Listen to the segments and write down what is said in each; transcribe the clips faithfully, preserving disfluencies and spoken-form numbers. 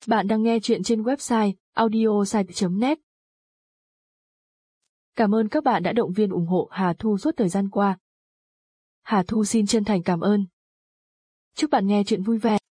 Bạn đang nghe chuyện trên website audiosite chấm net. Cảm ơn các bạn đã động viên ủng hộ Hà Thu suốt thời gian qua. Hà Thu xin chân thành cảm ơn. Chúc bạn nghe chuyện vui vẻ.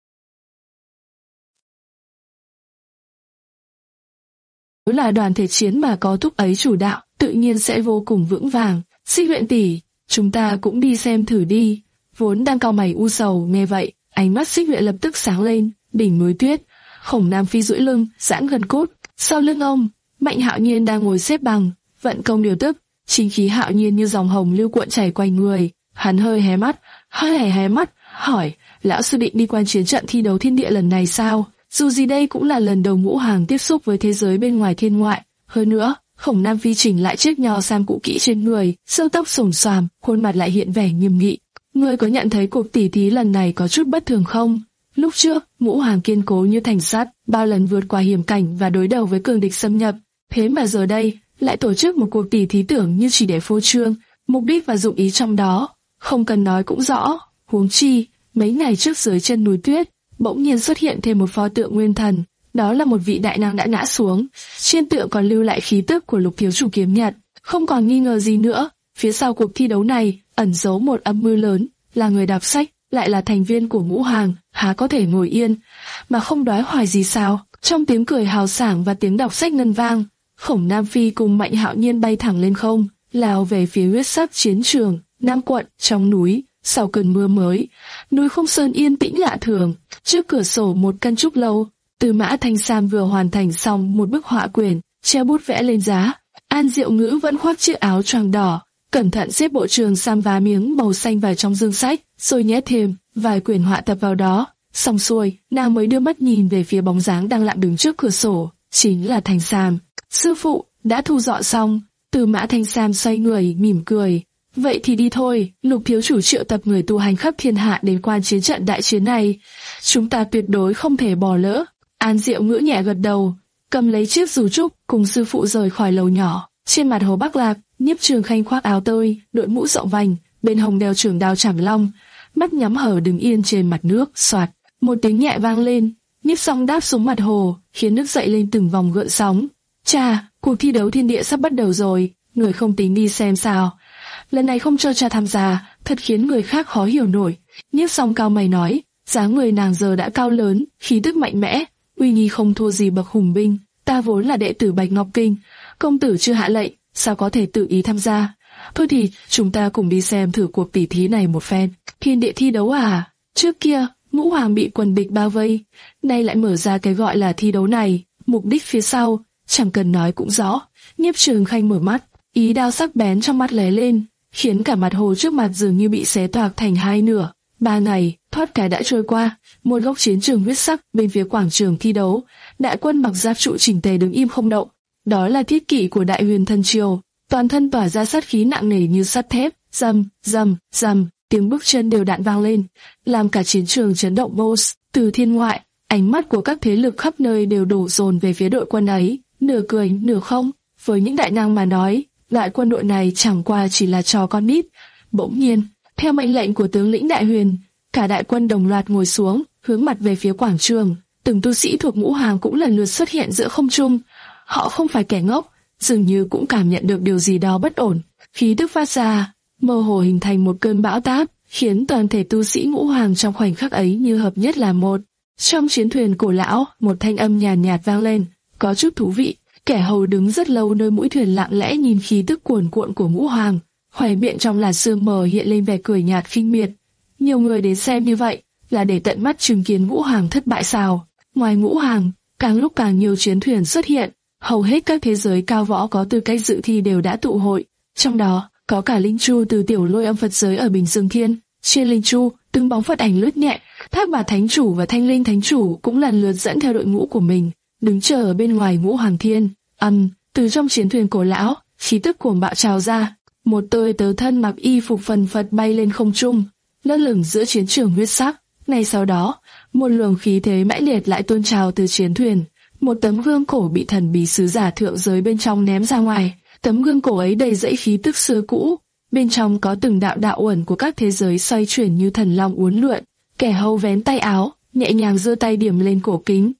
Nếu là đoàn thể chiến mà có thúc ấy chủ đạo, tự nhiên sẽ vô cùng vững vàng. Xích Luyện tỷ, chúng ta cũng đi xem thử đi. Vốn đang cau mày u sầu, nghe vậy, ánh mắt Xích Luyện lập tức sáng lên. Đỉnh núi tuyết, Khổng Nam Phi duỗi lưng, giãn gần cốt. Sau lưng ông, Mạnh Hạo Nhiên đang ngồi xếp bằng, vận công điều tức, chính khí hạo nhiên như dòng hồng lưu cuộn chảy quanh người. Hắn hơi hé mắt, hơi hé hé mắt, hỏi: lão sư định đi quan chiến trận thi đấu thiên địa lần này sao? Dù gì đây cũng là lần đầu Ngũ Hàng tiếp xúc với thế giới bên ngoài thiên ngoại. Hơn nữa, Khổng Nam Phi chỉnh lại chiếc nho sam cũ kỹ trên người, sợi tóc xồm xoàm, khuôn mặt lại hiện vẻ nghiêm nghị. Ngươi có nhận thấy cuộc tỉ thí lần này có chút bất thường không? Lúc trước, Ngũ Hàng kiên cố như thành sắt, bao lần vượt qua hiểm cảnh và đối đầu với cường địch xâm nhập. Thế mà giờ đây, lại tổ chức một cuộc tỉ thí tưởng như chỉ để phô trương, mục đích và dụng ý trong đó, không cần nói cũng rõ. Huống chi, mấy ngày trước dưới chân núi tuyết, bỗng nhiên xuất hiện thêm một pho tượng nguyên thần. Đó là một vị đại năng đã ngã xuống, trên tượng còn lưu lại khí tức của Lục thiếu chủ kiếm nhật. Không còn nghi ngờ gì nữa, phía sau cuộc thi đấu này ẩn giấu một âm mưu lớn, là người đọc sách, lại là thành viên của Ngũ Hàng, há có thể ngồi yên mà không đoái hoài gì sao? Trong tiếng cười hào sảng và tiếng đọc sách ngân vang, Khổng Nam Phi cùng Mạnh Hạo Nhiên bay thẳng lên không, lao về phía huyết sắc chiến trường Nam quận. Trong núi, sau cơn mưa mới, núi Không Sơn yên tĩnh lạ thường. Trước cửa sổ một căn trúc lâu, Tư Mã Thanh Sam vừa hoàn thành xong một bức họa quyển, treo bút vẽ lên giá. An Diệu Ngữ vẫn khoác chiếc áo choàng đỏ, cẩn thận xếp bộ trường sam vá miếng màu xanh vào trong dương sách, rồi nhét thêm vài quyển họa tập vào đó. Xong xuôi, nàng mới đưa mắt nhìn về phía bóng dáng đang lặng đứng trước cửa sổ, chính là Thanh Sam. Sư phụ, đã thu dọn xong. Tư Mã Thanh Sam xoay người, mỉm cười. Vậy thì đi thôi, Lục thiếu chủ triệu tập người tu hành khắp thiên hạ đến quan chiến trận đại chiến này. Chúng ta tuyệt đối không thể bỏ lỡ. An Diệu Ngữ nhẹ gật đầu, cầm lấy chiếc dù trúc, cùng sư phụ rời khỏi lầu nhỏ. Trên mặt hồ Bắc Lạc, Nhiếp Trường Khanh khoác áo tơi, đội mũ rộng vành, bên hông đeo trường đao chảm long, mắt nhắm hở đứng yên trên mặt nước. Soạt, một tiếng nhẹ vang lên, Nhiếp Song đáp xuống mặt hồ, khiến nước dậy lên từng vòng gợn sóng. Cha, cuộc thi đấu thiên địa sắp bắt đầu rồi, người không tính đi xem sao? Lần này không cho cha tham gia, thật khiến người khác khó hiểu nổi. Nhiếp Song cao mày nói, dáng người nàng giờ đã cao lớn, khí tức mạnh mẽ, uy nghi không thua gì bậc hùng binh. Ta vốn là đệ tử Bạch Ngọc Kinh, công tử chưa hạ lệnh, sao có thể tự ý tham gia? Thôi thì chúng ta cùng đi xem thử cuộc tỉ thí này một phen. Thiên địa thi đấu à? Trước kia Ngũ Hoàng bị quần địch bao vây, nay lại mở ra cái gọi là thi đấu này. Mục đích phía sau chẳng cần nói cũng rõ. Nhiếp Trường Khanh mở mắt, ý đao sắc bén trong mắt lóe lên, khiến cả mặt hồ trước mặt dường như bị xé toạc thành hai nửa. Ba ngày thoát cái đã trôi qua, một góc chiến trường huyết sắc bên phía quảng trường thi đấu, đại quân mặc giáp trụ chỉnh tề đứng im không động. Đó là thiết kỵ của Đại Huyền Thần Triều, toàn thân tỏa ra sát khí nặng nề như sắt thép. Rầm, rầm, rầm, tiếng bước chân đều đặn vang lên, làm cả chiến trường chấn động. Boss, từ thiên ngoại, ánh mắt của các thế lực khắp nơi đều đổ dồn về phía đội quân ấy, nửa cười nửa không. Với những đại năng mà nói, loại quân đội này chẳng qua chỉ là trò con nít. Bỗng nhiên, theo mệnh lệnh của tướng lĩnh Đại Huyền, cả đại quân đồng loạt ngồi xuống, hướng mặt về phía quảng trường. Từng tu sĩ thuộc Ngũ Hàng cũng lần lượt xuất hiện giữa không trung. Họ không phải kẻ ngốc, dường như cũng cảm nhận được điều gì đó bất ổn. Khí tức phát ra, mơ hồ hình thành một cơn bão táp, khiến toàn thể tu sĩ Ngũ Hàng trong khoảnh khắc ấy như hợp nhất là một. Trong chiến thuyền cổ lão, một thanh âm nhàn nhạt, nhạt vang lên, có chút thú vị. Kẻ hầu đứng rất lâu nơi mũi thuyền lặng lẽ nhìn khí tức cuồn cuộn của Ngũ Hàng, khóe miệng trong làn sương mờ hiện lên vẻ cười nhạt khinh miệt. Nhiều người đến xem như vậy là để tận mắt chứng kiến Ngũ Hàng thất bại sao? Ngoài Ngũ Hàng, càng lúc càng nhiều chiến thuyền xuất hiện, hầu hết các thế giới cao võ có tư cách dự thi đều đã tụ hội, trong đó có cả linh chu từ Tiểu Lôi Âm Phật giới ở Bình Dương Thiên. Trên linh chu, từng bóng Phật ảnh lướt nhẹ, Thác Bà Thánh Chủ và Thanh Linh Thánh Chủ cũng lần lượt dẫn theo đội ngũ của mình, đứng chờ ở bên ngoài Ngũ Hàng Thiên. Ầm, um, từ trong chiến thuyền cổ lão, khí tức cuồng bạo trào ra, một tôi tớ thân mặc y phục phần phật bay lên không trung, lơ lửng giữa chiến trường huyết sắc. Ngay sau đó, một luồng khí thế mãnh liệt lại tuôn trào từ chiến thuyền. Một tấm gương cổ bị thần bí sứ giả thượng giới bên trong ném ra ngoài. Tấm gương cổ ấy đầy dẫy khí tức xưa cũ, bên trong có từng đạo đạo uẩn của các thế giới xoay chuyển như thần long uốn lượn. Kẻ hầu vén tay áo, nhẹ nhàng giơ tay điểm lên cổ kính,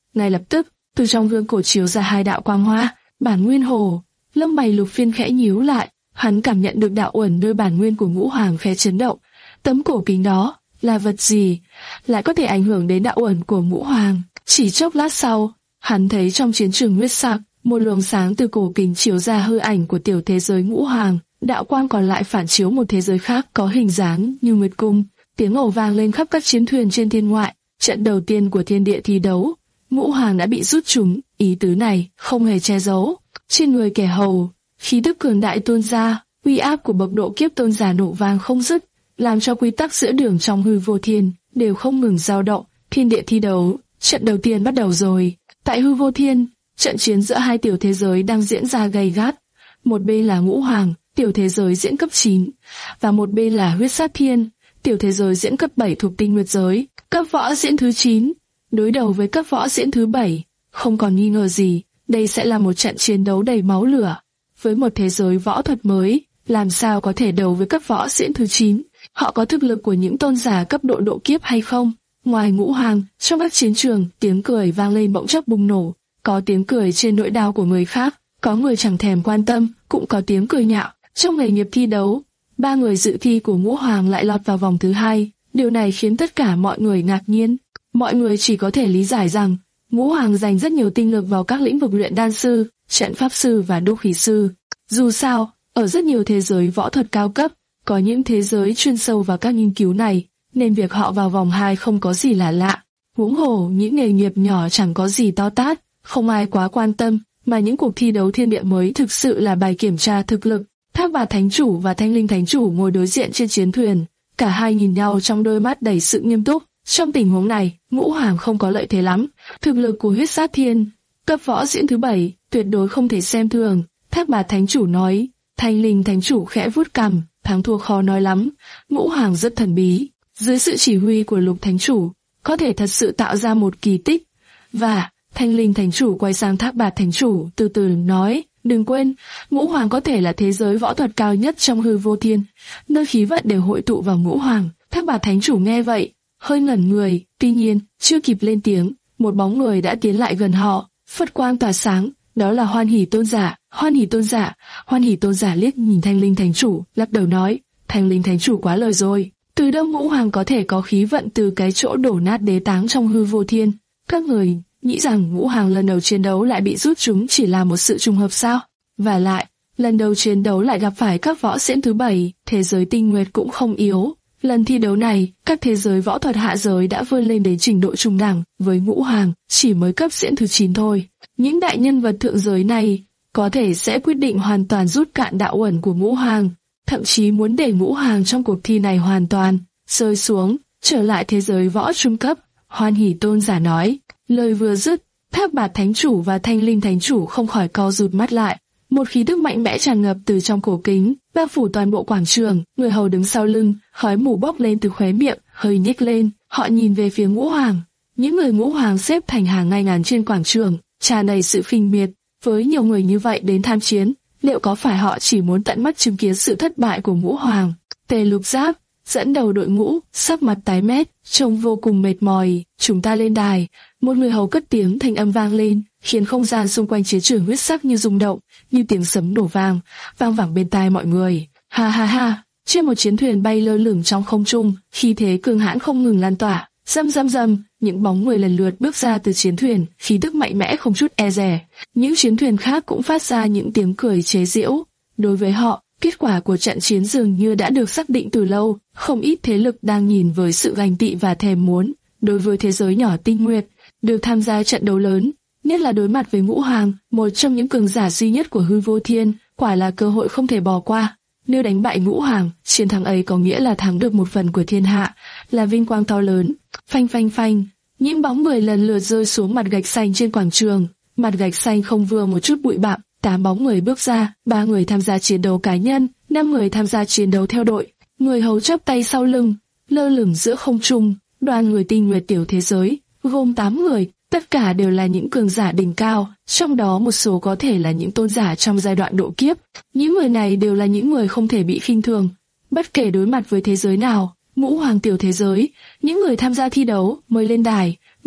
Ngay lập tức, từ trong gương cổ chiếu ra hai đạo quang hoa, bản nguyên hồ. Lông mày Lục Phiên khẽ nhíu lại, hắn cảm nhận được đạo uẩn nơi bản nguyên của Ngũ Hoàng khẽ chấn động. Tấm cổ kính đó là vật gì, lại có thể ảnh hưởng đến đạo uẩn của Ngũ Hoàng? Chỉ chốc lát sau, hắn thấy trong chiến trường huyết sắc, một luồng sáng từ cổ kính chiếu ra hư ảnh của tiểu thế giới Ngũ Hoàng, đạo quang còn lại phản chiếu một thế giới khác có hình dáng như nguyệt cung. Tiếng ồ vang lên khắp các chiến thuyền trên thiên ngoại. Trận đầu tiên của thiên địa thi đấu, Ngũ Hoàng đã bị rút trúng. Ý tứ này không hề che giấu. Trên người kẻ hầu, khí tức cường đại tuôn ra, uy áp của bậc độ kiếp tôn giả nổ vang không dứt, làm cho quy tắc giữa đường trong hư vô thiên đều không ngừng dao động. Thiên địa thi đấu, trận đầu tiên bắt đầu rồi. Tại hư vô thiên, trận chiến giữa hai tiểu thế giới đang diễn ra gay gắt. Một bên là Ngũ Hoàng, tiểu thế giới diễn cấp chín, và một bên là Huyết Sát Thiên, tiểu thế giới diễn cấp bảy thuộc Tinh Nguyệt giới. Cấp võ diễn thứ chín đối đầu với cấp võ diễn thứ bảy, không còn nghi ngờ gì, đây sẽ là một trận chiến đấu đầy máu lửa. Với một thế giới võ thuật mới, làm sao có thể đấu với cấp võ diễn thứ chín? Họ có thực lực của những tôn giả cấp độ độ kiếp hay không? Ngoài Ngũ Hoàng, trong các chiến trường, tiếng cười vang lên bỗng chốc bùng nổ. Có tiếng cười trên nỗi đau của người khác, có người chẳng thèm quan tâm, cũng có tiếng cười nhạo. Trong nghề nghiệp thi đấu, ba người dự thi của Ngũ Hoàng lại lọt vào vòng thứ hai. Điều này khiến tất cả mọi người ngạc nhiên. Mọi người chỉ có thể lý giải rằng Ngũ Hoàng dành rất nhiều tinh lực vào các lĩnh vực luyện đan sư, trận pháp sư và đúc khí sư. Dù sao, ở rất nhiều thế giới võ thuật cao cấp, có những thế giới chuyên sâu vào các nghiên cứu này, nên việc họ vào vòng hai không có gì là lạ. Huống hồ những nghề nghiệp nhỏ chẳng có gì to tát, không ai quá quan tâm, mà những cuộc thi đấu thiên địa mới thực sự là bài kiểm tra thực lực. Thác Bạt Thánh Chủ và Thanh Linh Thánh Chủ ngồi đối diện trên chiến thuyền, cả hai nhìn nhau trong đôi mắt đầy sự nghiêm túc. Trong tình huống này, Ngũ Hoàng không có lợi thế lắm. Thực lực của Huyết Sát Thiên, cấp võ diễn thứ bảy, tuyệt đối không thể xem thường. Thác Bạt Thánh Chủ nói. Thanh Linh Thánh Chủ khẽ vuốt cằm, thắng thua khó nói lắm. Ngũ Hoàng rất thần bí, dưới sự chỉ huy của Lục Thánh Chủ, có thể thật sự tạo ra một kỳ tích. Và Thanh Linh Thánh Chủ quay sang Thác Bạt Thánh Chủ, từ từ nói, đừng quên, Ngũ Hoàng có thể là thế giới võ thuật cao nhất trong hư vô thiên, nơi khí vận đều hội tụ vào Ngũ Hoàng. Thác Bạt Thánh Chủ nghe vậy, hơi ngẩn người, tuy nhiên, chưa kịp lên tiếng, một bóng người đã tiến lại gần họ, phất quang tỏa sáng, đó là Hoan Hỷ Tôn Giả. Hoan Hỷ Tôn Giả, Hoan Hỷ Tôn Giả liếc nhìn Thanh Linh Thánh Chủ, lắc đầu nói, Thanh Linh Thánh Chủ quá lời rồi, từ đâu Ngũ Hoàng có thể có khí vận từ cái chỗ đổ nát đế táng trong hư vô thiên? Các người nghĩ rằng Ngũ Hoàng lần đầu chiến đấu lại bị rút chúng chỉ là một sự trùng hợp sao? Và lại, lần đầu chiến đấu lại gặp phải các võ diễn thứ bảy, thế giới Tinh Nguyệt cũng không yếu. Lần thi đấu này, các thế giới võ thuật hạ giới đã vươn lên đến trình độ trung đẳng, với Ngũ Hoàng chỉ mới cấp diễn thứ chín thôi. Những đại nhân vật thượng giới này có thể sẽ quyết định hoàn toàn rút cạn đạo uẩn của Ngũ Hoàng, thậm chí muốn để Ngũ Hoàng trong cuộc thi này hoàn toàn rơi xuống, trở lại thế giới võ trung cấp. Hoan Hỷ Tôn Giả nói. Lời vừa dứt, Thác Bạt Thánh Chủ và Thanh Linh Thánh Chủ không khỏi co rụt mắt lại. Một khí tức mạnh mẽ tràn ngập từ trong cổ kính, bao phủ toàn bộ quảng trường. Người hầu đứng sau lưng, khói mù bốc lên từ khóe miệng, hơi nhếch lên. Họ nhìn về phía Ngũ Hoàng. Những người Ngũ Hoàng xếp thành hàng ngay ngắn trên quảng trường, tràn đầy sự khinh miệt. Với nhiều người như vậy đến tham chiến, liệu có phải họ chỉ muốn tận mắt chứng kiến sự thất bại của Ngũ Hoàng? Tề Lục Giáp dẫn đầu đội ngũ, sắc mặt tái mét, trông vô cùng mệt mỏi. Chúng ta lên đài. Một người hầu cất tiếng, thanh âm vang lên, khiến không gian xung quanh chiến trường huyết sắc như rung động, như tiếng sấm nổ vang, vang vẳng bên tai mọi người. Ha ha ha! Trên một chiến thuyền bay lơ lửng trong không trung, khí thế cường hãn không ngừng lan tỏa. Rầm rầm rầm, những bóng người lần lượt bước ra từ chiến thuyền, khí tức mạnh mẽ không chút e dè. Những chiến thuyền khác cũng phát ra những tiếng cười chế giễu. Đối với họ, kết quả của trận chiến dường như đã được xác định từ lâu. Không ít thế lực đang nhìn với sự ganh tị và thèm muốn. Đối với thế giới nhỏ Tinh Nguyệt, được tham gia trận đấu lớn, nhất là đối mặt với Ngũ Hoàng, một trong những cường giả duy nhất của hư vô thiên, quả là cơ hội không thể bỏ qua. Nếu đánh bại Ngũ Hoàng, chiến thắng ấy có nghĩa là thắng được một phần của thiên hạ, là vinh quang to lớn. Phanh phanh phanh, những bóng người lần lượt rơi xuống mặt gạch xanh trên quảng trường. Mặt gạch xanh không vừa một chút bụi bặm, tám bóng người bước ra, ba người tham gia chiến đấu cá nhân, năm người tham gia chiến đấu theo đội. Người hầu chắp tay sau lưng, lơ lửng giữa không trung. Đoàn người Tinh Nguyệt tiểu thế giới gồm tám người, tất cả đều là những cường giả đỉnh cao, trong đó một số có thể là những tôn giả trong giai đoạn độ kiếp. Những người này đều là những người không thể bị khinh thường, bất kể đối mặt với thế giới nào. Ngũ Hoàng tiểu thế giới, những người tham gia thi đấu mới lên đài,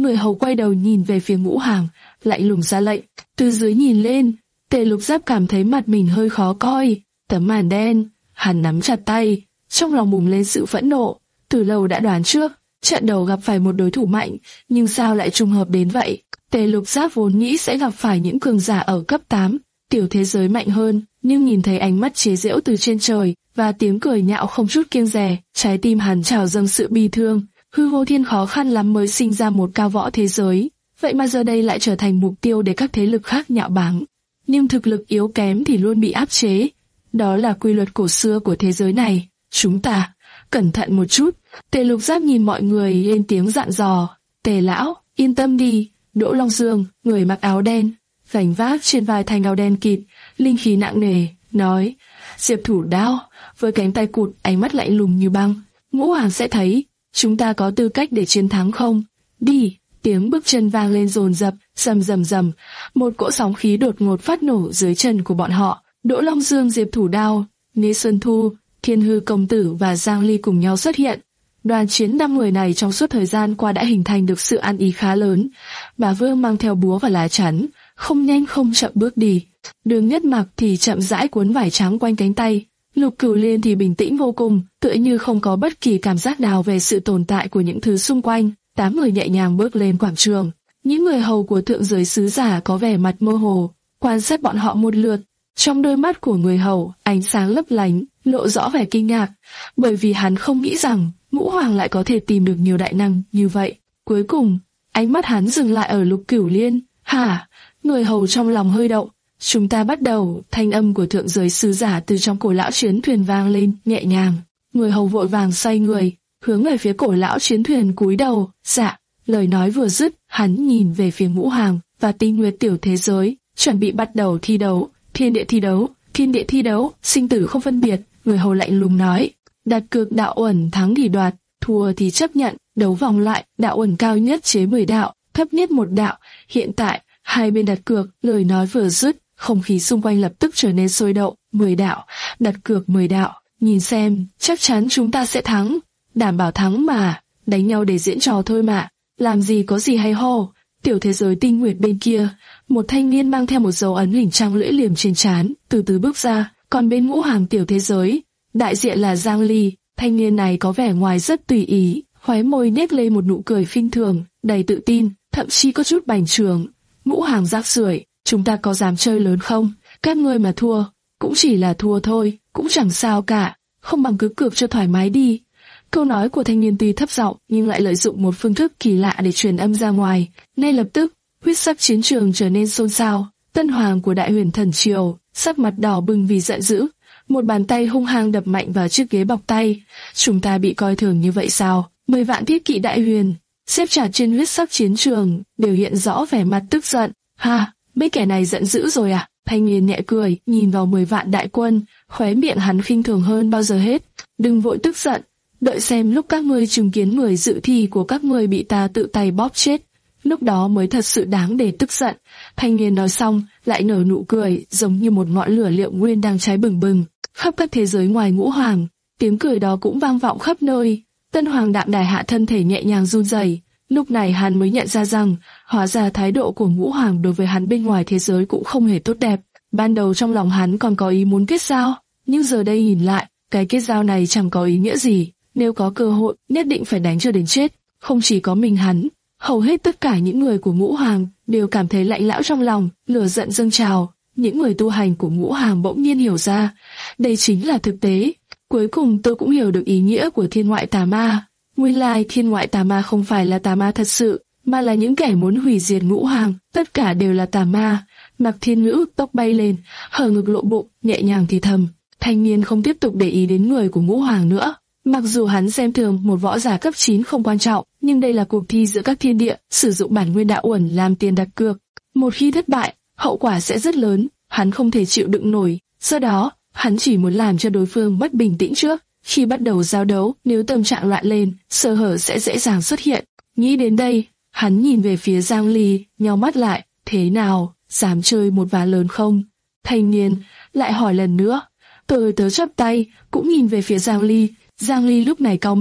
Người hầu quay đầu nhìn về phía Ngũ Hoàng, lạnh lùng ra lệnh. Từ dưới nhìn lên, Tề Lục Giáp cảm thấy mặt mình hơi khó coi. Tấm màn đen, hắn nắm chặt tay, trong lòng bùng lên sự phẫn nộ. Từ lâu đã đoán trước, trận đầu gặp phải một đối thủ mạnh, nhưng sao lại trùng hợp đến vậy? Tề Lục Giáp vốn nghĩ sẽ gặp phải những cường giả ở cấp tám, tiểu thế giới mạnh hơn, nhưng nhìn thấy ánh mắt chế giễu từ trên trời và tiếng cười nhạo không chút kiêng dè, trái tim hắn trào dâng sự bi thương. Hư Vô Thiên khó khăn lắm mới sinh ra một cao võ thế giới, vậy mà giờ đây lại trở thành mục tiêu để các thế lực khác nhạo báng. Nhưng thực lực yếu kém thì luôn bị áp chế, đó là quy luật cổ xưa của thế giới này. Chúng ta cẩn thận một chút. Tề Lục Giáp nhìn mọi người lên tiếng dặn dò. Tề lão, yên tâm đi. Đỗ Long Dương, người mặc áo đen, gánh vác trên vai thanh áo đen kịt, linh khí nặng nề, nói. Diệp Thủ Đao, với cánh tay cụt, ánh mắt lạnh lùng như băng. Ngũ Hoàng sẽ thấy, chúng ta có tư cách để chiến thắng không? Đi. Tiếng bước chân vang lên dồn dập, rầm rầm rầm, một cỗ sóng khí đột ngột phát nổ dưới chân của bọn họ. Đỗ Long Dương, Diệp Thủ Đao, Lý Xuân Thu, Thiên Hư Công Tử và Giang Ly cùng nhau xuất hiện. Đoàn chiến năm người này trong suốt thời gian qua đã hình thành được sự ăn ý khá lớn. Bà Vương mang theo búa và lá chắn, không nhanh không chậm bước đi. Đường Nhất Mặc thì chậm rãi cuốn vải trắng quanh cánh tay. Lục Cửu Liên thì bình tĩnh vô cùng, tựa như không có bất kỳ cảm giác nào về sự tồn tại của những thứ xung quanh. Tám người nhẹ nhàng bước lên quảng trường. Những người hầu của thượng giới sứ giả có vẻ mặt mơ hồ, quan sát bọn họ một lượt. Trong đôi mắt của người hầu, ánh sáng lấp lánh, lộ rõ vẻ kinh ngạc, bởi vì hắn không nghĩ rằng Ngũ Hoàng lại có thể tìm được nhiều đại năng như vậy. Cuối cùng, ánh mắt hắn dừng lại ở Lục Cửu Liên. Hả? Người hầu trong lòng hơi động. Chúng ta bắt đầu. Thanh âm của thượng giới sứ giả từ trong cổ lão chiến thuyền vang lên, nhẹ nhàng. Người hầu vội vàng xoay người, hướng về phía cổ lão chiến thuyền cúi đầu. Dạ. Lời nói vừa dứt, hắn nhìn về phía Ngũ Hoàng và Tinh Nguyệt tiểu thế giới, chuẩn bị bắt đầu thi đấu. Thiên địa thi đấu, thiên địa thi đấu, sinh tử không phân biệt. Người hầu lạnh lùng nói. Đặt cược đạo uẩn thắng thì đoạt, thua thì chấp nhận. Đấu vòng lại, đạo uẩn cao nhất chế mười đạo, thấp nhất một đạo. Hiện tại, hai bên đặt cược. Lời nói vừa dứt, không khí xung quanh lập tức trở nên sôi động. Mười đạo, đặt cược mười đạo. Nhìn xem, chắc chắn chúng ta sẽ thắng. Đảm bảo thắng mà, đánh nhau để diễn trò thôi mà. Làm gì có gì hay ho. Tiểu thế giới Tinh Nguyệt bên kia, một thanh niên mang theo một dấu ấn hình trăng lưỡi liềm trên trán, từ từ bước ra. Còn bên Ngũ Hoàng tiểu thế giới, đại diện là Giang Ly. Thanh niên này có vẻ ngoài rất tùy ý, khóe môi nết lên một nụ cười khinh thường, đầy tự tin, thậm chí có chút bành trướng. Ngũ Hoàng rác rưởi, chúng ta có dám chơi lớn không? Các ngươi mà thua, cũng chỉ là thua thôi, cũng chẳng sao cả, không bằng cứ cược cho thoải mái đi. Câu nói của thanh niên tuy thấp giọng nhưng lại lợi dụng một phương thức kỳ lạ để truyền âm ra ngoài. Ngay lập tức, huyết sắc chiến trường trở nên xôn xao. Tân hoàng của Đại Huyền Thần Triều, sắc mặt đỏ bừng vì giận dữ, một bàn tay hung hăng đập mạnh vào chiếc ghế bọc tay. Chúng ta bị coi thường như vậy sao? Mười vạn thiết kỵ Đại Huyền xếp chặt trên huyết sắc chiến trường đều hiện rõ vẻ mặt tức giận. Ha, mấy kẻ này giận dữ rồi à? Thanh niên nhẹ cười, nhìn vào mười vạn đại quân, khóe miệng hắn khinh thường hơn bao giờ hết. Đừng vội tức giận, đợi xem lúc các ngươi chứng kiến người dự thi của các ngươi bị ta tự tay bóp chết, lúc đó mới thật sự đáng để tức giận. Thanh niên nói xong, lại nở nụ cười, giống như một ngọn lửa liệu nguyên đang cháy bừng bừng. Khắp các thế giới ngoài Ngũ Hoàng, tiếng cười đó cũng vang vọng khắp nơi. Tân Hoàng Đạm Đài hạ thân thể nhẹ nhàng run rẩy. Lúc này hắn mới nhận ra rằng, hóa ra thái độ của Ngũ Hoàng đối với hắn bên ngoài thế giới cũng không hề tốt đẹp. Ban đầu trong lòng hắn còn có ý muốn kết giao, nhưng giờ đây nhìn lại, cái kết giao này chẳng có ý nghĩa gì. Nếu có cơ hội, nhất định phải đánh cho đến chết. Không chỉ có mình hắn, hầu hết tất cả những người của Ngũ Hoàng đều cảm thấy lạnh lẽo trong lòng, lửa giận dâng trào. Những người tu hành của Ngũ Hoàng bỗng nhiên hiểu ra, đây chính là thực tế. Cuối cùng tôi cũng hiểu được ý nghĩa của thiên ngoại tà ma. Nguyên lai thiên ngoại tà ma không phải là tà ma thật sự, mà là những kẻ muốn hủy diệt Ngũ Hoàng. Tất cả đều là tà ma. Mặc Thiên Ngữ tóc bay lên, hở ngực lộ bụng, nhẹ nhàng thì thầm. Thanh niên không tiếp tục để ý đến người của Ngũ Hoàng nữa. Mặc dù hắn xem thường một võ giả cấp chín không quan trọng, nhưng đây là cuộc thi giữa các thiên địa, sử dụng bản nguyên đạo uẩn làm tiền đặt cược. Một khi thất bại, hậu quả sẽ rất lớn, hắn không thể chịu đựng nổi. Do đó, hắn chỉ muốn làm cho đối phương mất bình tĩnh trước. Khi bắt đầu giao đấu, nếu tâm trạng loạn lên, sơ hở sẽ dễ dàng xuất hiện. Nghĩ đến đây, hắn nhìn về phía Giang Ly, nheo mắt lại. Thế nào, dám chơi một ván lớn không? Thanh niên lại hỏi lần nữa. Tôi tớ chắp tay, cũng nhìn về phía Giang Ly. Giang Ly lúc này cau mày,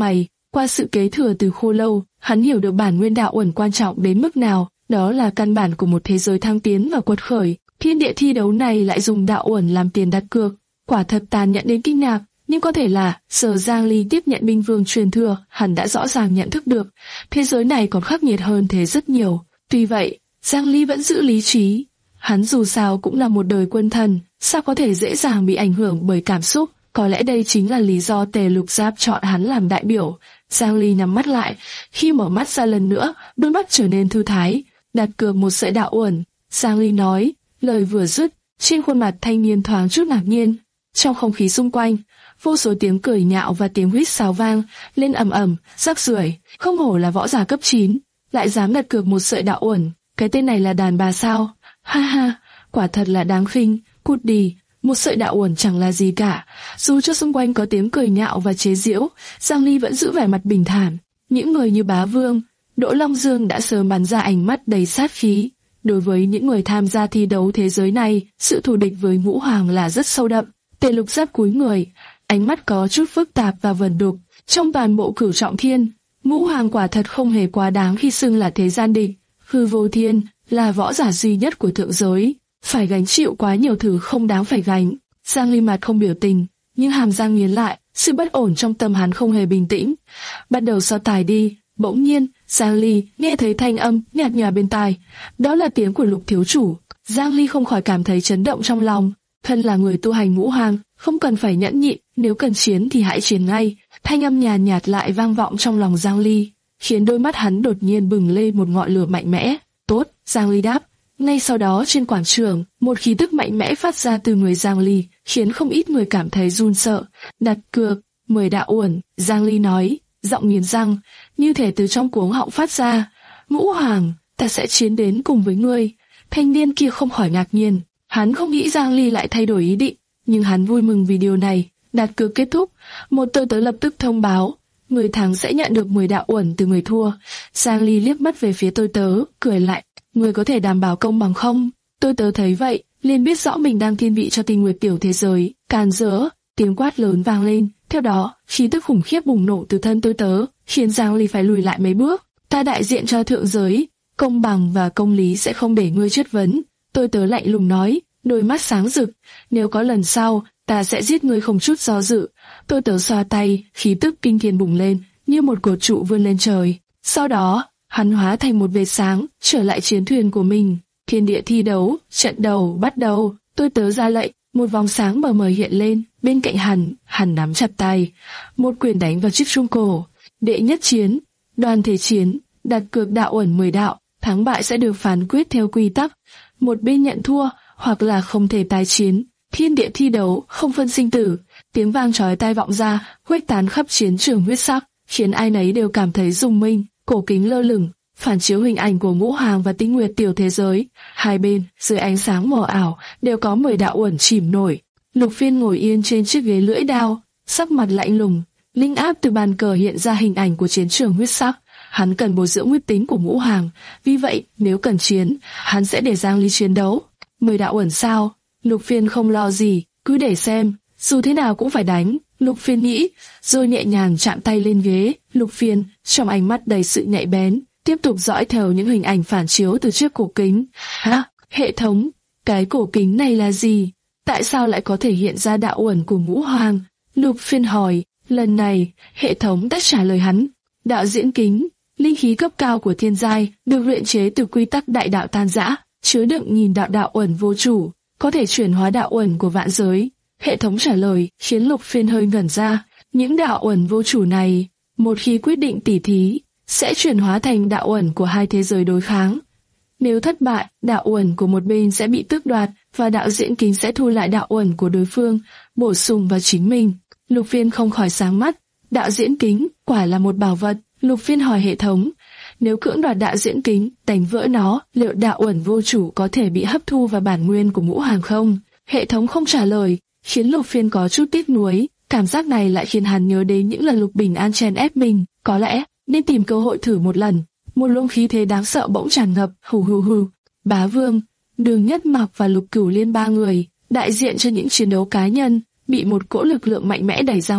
Qua sự kế thừa từ Khô Lâu, hắn hiểu được bản nguyên đạo uẩn quan trọng đến mức nào, đó là căn bản của một thế giới thăng tiến và quật khởi. Thiên địa thi đấu này lại dùng đạo uẩn làm tiền đặt cược, quả thật tàn nhẫn đến kinh ngạc. Nhưng có thể là, giờ Giang Ly tiếp nhận binh vương truyền thừa, hắn đã rõ ràng nhận thức được, thế giới này còn khắc nghiệt hơn thế rất nhiều. Tuy vậy, Giang Ly vẫn giữ lý trí. Hắn dù sao cũng là một đời quân thần, sao có thể dễ dàng bị ảnh hưởng bởi cảm xúc. Có lẽ đây chính là lý do Tề Lục Giáp chọn hắn làm đại biểu. Giang Ly nhắm mắt lại, khi mở mắt ra lần nữa, đôi mắt trở nên thư thái. Đặt cược một sợi đạo uẩn, Giang Ly nói, lời vừa dứt, trên khuôn mặt thanh niên thoáng chút ngạc nhiên. Trong không khí xung quanh, vô số tiếng cười nhạo và tiếng huýt sáo vang lên ầm ầm, rắc rưởi. Không hổ là võ giả cấp chín, lại dám đặt cược một sợi đạo uẩn, cái tên này là đàn bà sao? Ha ha, quả thật là đáng khinh, cút đi. Một sợi đạo uẩn chẳng là gì cả. Dù cho xung quanh có tiếng cười nhạo và chế giễu, Giang Ly vẫn giữ vẻ mặt bình thản. Những người như Bá Vương, Đỗ Long Dương đã sớm bắn ra ánh mắt đầy sát khí. Đối với những người tham gia thi đấu thế giới này, sự thù địch với Ngũ Hoàng là rất sâu đậm. Tề Lục Giáp cúi người, ánh mắt có chút phức tạp và vẩn đục. Trong toàn bộ Cửu Trọng Thiên, Ngũ Hoàng quả thật không hề quá đáng khi xưng là thế gian địch. Hư Vô Thiên là võ giả duy nhất của thượng giới, phải gánh chịu quá nhiều thứ không đáng phải gánh. Giang Ly mặt không biểu tình, nhưng hàm răng nghiến lại, sự bất ổn trong tâm hắn không hề bình tĩnh. Bắt đầu so tài đi. Bỗng nhiên, Giang Ly nghe thấy thanh âm nhạt nhòa bên tai, đó là tiếng của Lục thiếu chủ. Giang Ly không khỏi cảm thấy chấn động trong lòng. Thân là người tu hành Ngũ Hoàng, không cần phải nhẫn nhịn, nếu cần chiến thì hãy chiến ngay. Thanh âm nhàn nhạt lại vang vọng trong lòng Giang Ly, khiến đôi mắt hắn đột nhiên bừng lên một ngọn lửa mạnh mẽ. Tốt, Giang Ly đáp. Ngay sau đó trên quảng trường, một khí tức mạnh mẽ phát ra từ người Giang Ly, khiến không ít người cảm thấy run sợ. Đặt cược, mười đạo uẩn, Giang Ly nói, giọng nghiến răng, như thể từ trong cuống họng phát ra. Ngũ Hoàng, ta sẽ chiến đến cùng với ngươi. Thanh niên kia không khỏi ngạc nhiên, hắn không nghĩ Giang Ly lại thay đổi ý định, nhưng hắn vui mừng vì điều này. Đặt cược kết thúc, một tôi tớ lập tức thông báo, người thắng sẽ nhận được mười đạo uẩn từ người thua. Giang Ly liếc mắt về phía tôi tớ, cười lại, người có thể đảm bảo công bằng không? Tôi tớ thấy vậy, liền biết rõ mình đang thiên vị cho Tinh Nguyệt tiểu thế giới, càn rỡ, tiếng quát lớn vang lên. Theo đó, khí tức khủng khiếp bùng nổ từ thân tôi tớ, khiến Giang Ly phải lùi lại mấy bước. Ta đại diện cho thượng giới, công bằng và công lý sẽ không để ngươi chất vấn. Tôi tớ lạnh lùng nói, đôi mắt sáng rực. Nếu có lần sau, ta sẽ giết ngươi không chút do dự. Tôi tớ xoa tay, khí tức kinh thiên bùng lên, như một cột trụ vươn lên trời. Sau đó, hắn hóa thành một vệt sáng, trở lại chiến thuyền của mình. Thiên địa thi đấu, trận đầu bắt đầu. Tôi tớ ra lệnh, một vòng sáng mờ mờ hiện lên, bên cạnh hắn, hắn nắm chặt tay, một quyền đánh vào chiếc trung cổ. Đệ nhất chiến, đoàn thể chiến, đặt cược đạo uẩn mười đạo, thắng bại sẽ được phán quyết theo quy tắc. Một bên nhận thua, hoặc là không thể tái chiến. Thiên địa thi đấu, không phân sinh tử. Tiếng vang chói tai vọng ra, khuếch tán khắp chiến trường huyết sắc, khiến ai nấy đều cảm thấy rung minh. Cổ kính lơ lửng, phản chiếu hình ảnh của Ngũ Hoàng và Tinh Nguyệt tiểu thế giới. Hai bên, dưới ánh sáng mờ ảo, đều có mười đạo uẩn chìm nổi. Lục Phiên ngồi yên trên chiếc ghế lưỡi đao, sắc mặt lạnh lùng. Linh áp từ bàn cờ hiện ra hình ảnh của chiến trường huyết sắc. Hắn cần bồi dưỡng huyết tính của Ngũ Hoàng, vì vậy nếu cần chiến, hắn sẽ để Giang Ly chiến đấu. Mười đạo uẩn sao? Lục Phiên không lo gì, cứ để xem, dù thế nào cũng phải đánh. Lục Phiên nghĩ, rồi nhẹ nhàng chạm tay lên ghế. Lục Phiên, trong ánh mắt đầy sự nhạy bén, tiếp tục dõi theo những hình ảnh phản chiếu từ chiếc cổ kính. Hả? Hệ thống, cái cổ kính này là gì? Tại sao lại có thể hiện ra đạo uẩn của Ngũ Hoàng? Lục Phiên hỏi. Lần này, hệ thống đã trả lời hắn. Đạo diễn kính, linh khí cấp cao của thiên giai, được luyện chế từ quy tắc đại đạo tan rã, chứa đựng nghìn đạo đạo uẩn vô chủ, có thể chuyển hóa đạo uẩn của vạn giới. Hệ thống trả lời khiến Lục Phiên hơi ngẩn ra. Những đạo uẩn vô chủ này, một khi quyết định tỉ thí, sẽ chuyển hóa thành đạo uẩn của hai thế giới đối kháng. Nếu thất bại, đạo uẩn của một bên sẽ bị tước đoạt và đạo diễn kính sẽ thu lại đạo uẩn của đối phương, bổ sung vào chính mình. Lục Phiên không khỏi sáng mắt. Đạo diễn kính quả là một bảo vật. Lục Phiên hỏi hệ thống, nếu cưỡng đoạt đạo diễn kính, đánh vỡ nó, liệu đạo uẩn vô chủ có thể bị hấp thu vào bản nguyên của Ngũ Hoàng không? Hệ thống không trả lời, khiến Lục Phiên có chút tiếc nuối. Cảm giác này lại khiến hắn nhớ đến những lần Lục Bình An chèn ép mình, có lẽ nên tìm cơ hội thử một lần. Một luồng khí thế đáng sợ bỗng tràn ngập. Hù hù hù. Bá Vương, Đường Nhất Mặc và Lục Cửu Liên ba người, đại diện cho những chiến đấu cá nhân, bị một cỗ lực lượng mạnh mẽ đẩy ra ngoài.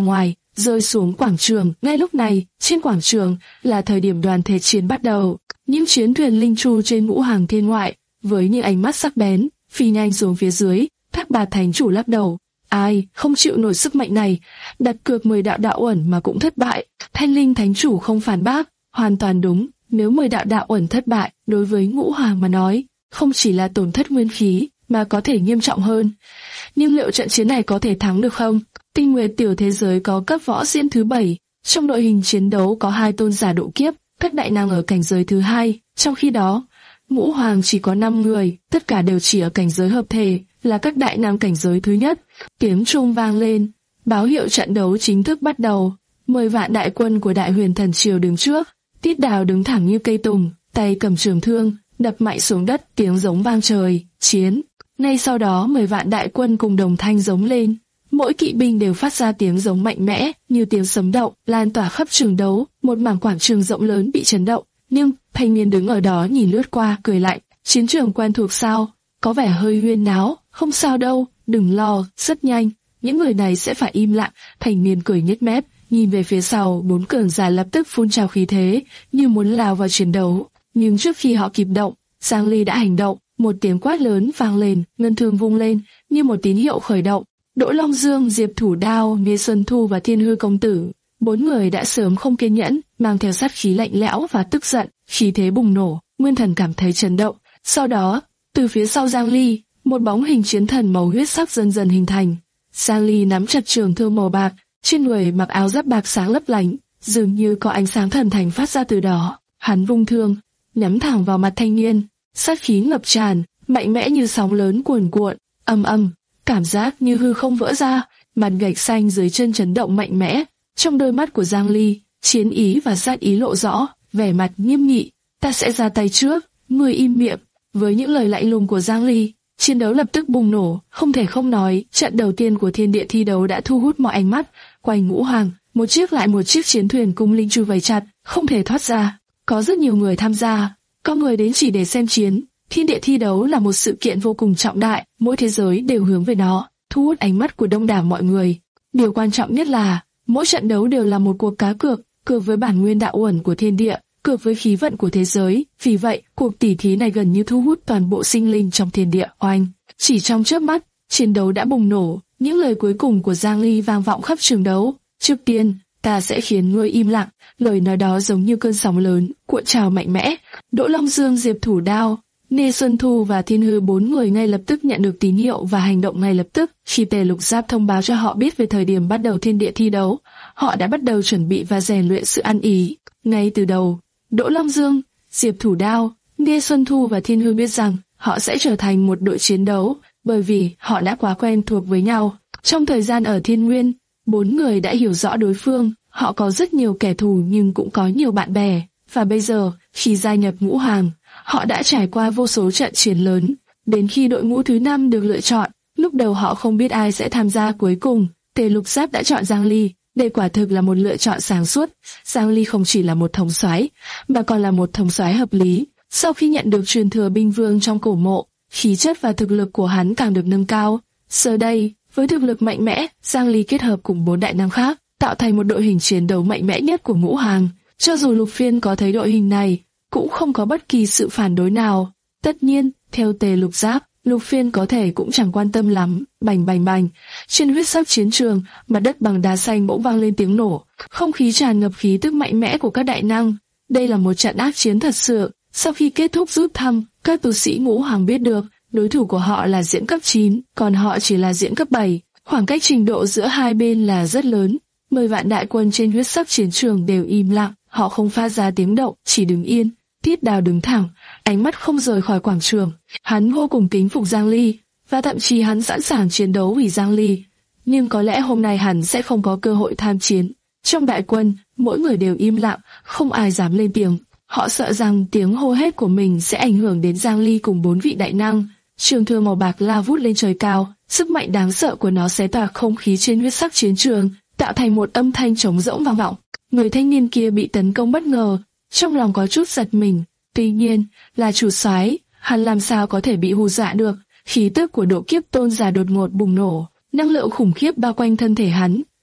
rơi xuống quảng trường. Ngay lúc này, trên quảng trường là thời điểm đoàn thể chiến bắt đầu. Những chiến thuyền linh chu trên ngũ hàng thiên ngoại, với những ánh mắt sắc bén, phi nhanh xuống phía dưới. Thác Bạt Thánh Chủ lắc đầu. Ai không chịu nổi sức mạnh này, đặt cược mười đạo đạo uẩn mà cũng thất bại. Thanh Linh Thánh Chủ không phản bác, hoàn toàn đúng. Nếu mười đạo đạo uẩn thất bại, đối với ngũ hoàng mà nói, không chỉ là tổn thất nguyên khí, mà có thể nghiêm trọng hơn. Nhưng liệu trận chiến này có thể thắng được không? Tinh Nguyệt tiểu thế giới có cấp võ diễn thứ bảy, trong đội hình chiến đấu có hai tôn giả độ kiếp, các đại năng ở cảnh giới thứ hai. Trong khi đó, ngũ hoàng chỉ có năm người, tất cả đều chỉ ở cảnh giới hợp thể, là các đại năng cảnh giới thứ nhất. Tiếng chuông vang lên, báo hiệu trận đấu chính thức bắt đầu. Mười vạn đại quân của Đại Huyền Thần Triều đứng trước. Tiết Đào đứng thẳng như cây tùng, tay cầm trường thương, đập mạnh xuống đất, tiếng giống vang trời. Chiến. Ngay sau đó mười vạn đại quân cùng đồng thanh giống lên. Mỗi kỵ binh đều phát ra tiếng giống mạnh mẽ, như tiếng sấm động, lan tỏa khắp trường đấu. Một mảng quảng trường rộng lớn bị chấn động. Nhưng thanh niên đứng ở đó nhìn lướt qua, cười lạnh. Chiến trường quen thuộc sao? Có vẻ hơi huyên náo. Không sao đâu, đừng lo, rất nhanh. Những người này sẽ phải im lặng. Thanh niên cười nhếch mép, nhìn về phía sau, bốn cường giả lập tức phun trào khí thế, như muốn lao vào chiến đấu. Nhưng trước khi họ kịp động, Giang Ly đã hành động. Một tiếng quát lớn vang lên, ngân thương vung lên, như một tín hiệu khởi động. Đỗ Long Dương, Diệp Thủ Đao, Nghê Xuân Thu và Thiên Hư Công Tử, bốn người đã sớm không kiên nhẫn, mang theo sát khí lạnh lẽo và tức giận. Khí thế bùng nổ, Nguyên Thần cảm thấy chấn động. Sau đó, từ phía sau Giang Ly, một bóng hình chiến thần màu huyết sắc dần dần hình thành. Giang Ly nắm chặt trường thương màu bạc, trên người mặc áo giáp bạc sáng lấp lánh, dường như có ánh sáng thần thánh phát ra từ đó. Hắn vung thương, nhắm thẳng vào mặt thanh niên, sát khí ngập tràn, mạnh mẽ như sóng lớn cuồn cuộn, âm âm, cảm giác như hư không vỡ ra, mặt gạch xanh dưới chân chấn động mạnh mẽ. Trong đôi mắt của Giang Ly, chiến ý và sát ý lộ rõ, vẻ mặt nghiêm nghị. Ta sẽ ra tay trước, ngươi im miệng. Với những lời lạnh lùng của Giang Ly, chiến đấu lập tức bùng nổ. Không thể không nói, trận đầu tiên của thiên địa thi đấu đã thu hút mọi ánh mắt. Quanh ngũ hoàng, một chiếc lại một chiếc chiến thuyền cung linh chu vây chặt, không thể thoát ra. Có rất nhiều người tham gia, có người đến chỉ để xem chiến. Thiên địa thi đấu là một sự kiện vô cùng trọng đại, mỗi thế giới đều hướng về nó, thu hút ánh mắt của đông đảo mọi người. Điều quan trọng nhất là, mỗi trận đấu đều là một cuộc cá cược, cược với bản nguyên đạo uẩn của thiên địa, cược với khí vận của thế giới. Vì vậy, cuộc tỉ thí này gần như thu hút toàn bộ sinh linh trong thiên địa. Oanh! Chỉ trong chớp mắt, chiến đấu đã bùng nổ. Những lời cuối cùng của Giang Ly vang vọng khắp trường đấu. Trước tiên, ta sẽ khiến ngươi im lặng. Lời nói đó giống như cơn sóng lớn, cuộn trào mạnh mẽ. Đỗ Long Dương, Diệp Thủ Đao, Nghê Xuân Thu và Thiên Hư bốn người ngay lập tức nhận được tín hiệu và hành động ngay lập tức. Khi Tề Lục Giáp thông báo cho họ biết về thời điểm bắt đầu thiên địa thi đấu, họ đã bắt đầu chuẩn bị và rèn luyện sự ăn ý. Ngay từ đầu, Đỗ Long Dương, Diệp Thủ Đao, Nghê Xuân Thu và Thiên Hư biết rằng họ sẽ trở thành một đội chiến đấu, bởi vì họ đã quá quen thuộc với nhau. Trong thời gian ở Thiên Nguyên, bốn người đã hiểu rõ đối phương. Họ có rất nhiều kẻ thù nhưng cũng có nhiều bạn bè. Và bây giờ, khi gia nhập ngũ hàng, họ đã trải qua vô số trận chiến lớn. Đến khi đội ngũ thứ năm được lựa chọn, lúc đầu họ không biết ai sẽ tham gia cuối cùng. Tề Lục Giáp đã chọn Giang Ly. Đây quả thực là một lựa chọn sáng suốt. Giang Ly không chỉ là một thống soái, mà còn là một thống soái hợp lý. Sau khi nhận được truyền thừa binh vương trong cổ mộ, khí chất và thực lực của hắn càng được nâng cao. Giờ đây, với thực lực mạnh mẽ, Giang Ly kết hợp cùng bốn đại năng khác, tạo thành một đội hình chiến đấu mạnh mẽ nhất của ngũ hàng. Cho dù Lục Phiên có thấy đội hình này, cũng không có bất kỳ sự phản đối nào. Tất nhiên, theo Tề Lục Giáp, Lục Phiên có thể cũng chẳng quan tâm lắm. Bành bành bành, trên huyết sắc chiến trường, mặt đất bằng đá xanh bỗng vang lên tiếng nổ, không khí tràn ngập khí tức mạnh mẽ của các đại năng. Đây là một trận ác chiến thật sự. Sau khi kết thúc rút thăm, các tu sĩ ngũ hàng biết được đối thủ của họ là diễn cấp chín, còn họ chỉ là diễn cấp bảy. Khoảng cách trình độ giữa hai bên là rất lớn. Mười vạn đại quân trên huyết sắc chiến trường đều im lặng, họ không phát ra tiếng động, chỉ đứng yên. Tiết Đào đứng thẳng, ánh mắt không rời khỏi quảng trường. Hắn vô cùng kính phục Giang Ly, và thậm chí hắn sẵn sàng chiến đấu vì Giang Ly. Nhưng có lẽ hôm nay hắn sẽ không có cơ hội tham chiến. Trong đại quân, mỗi người đều im lặng, không ai dám lên tiếng. Họ sợ rằng tiếng hô hét của mình sẽ ảnh hưởng đến Giang Ly cùng bốn vị đại năng. Trường thương màu bạc lao vút lên trời cao, sức mạnh đáng sợ của nó xé toạc không khí trên huyết sắc chiến trường, tạo thành một âm thanh trống rỗng vang vọng. Người thanh niên kia bị tấn công bất ngờ, trong lòng có chút giật mình. Tuy nhiên, là chủ soái, hắn làm sao có thể bị hù dọa được? Khí tức của độ kiếp tôn giả đột ngột bùng nổ, năng lượng khủng khiếp bao quanh thân thể hắn,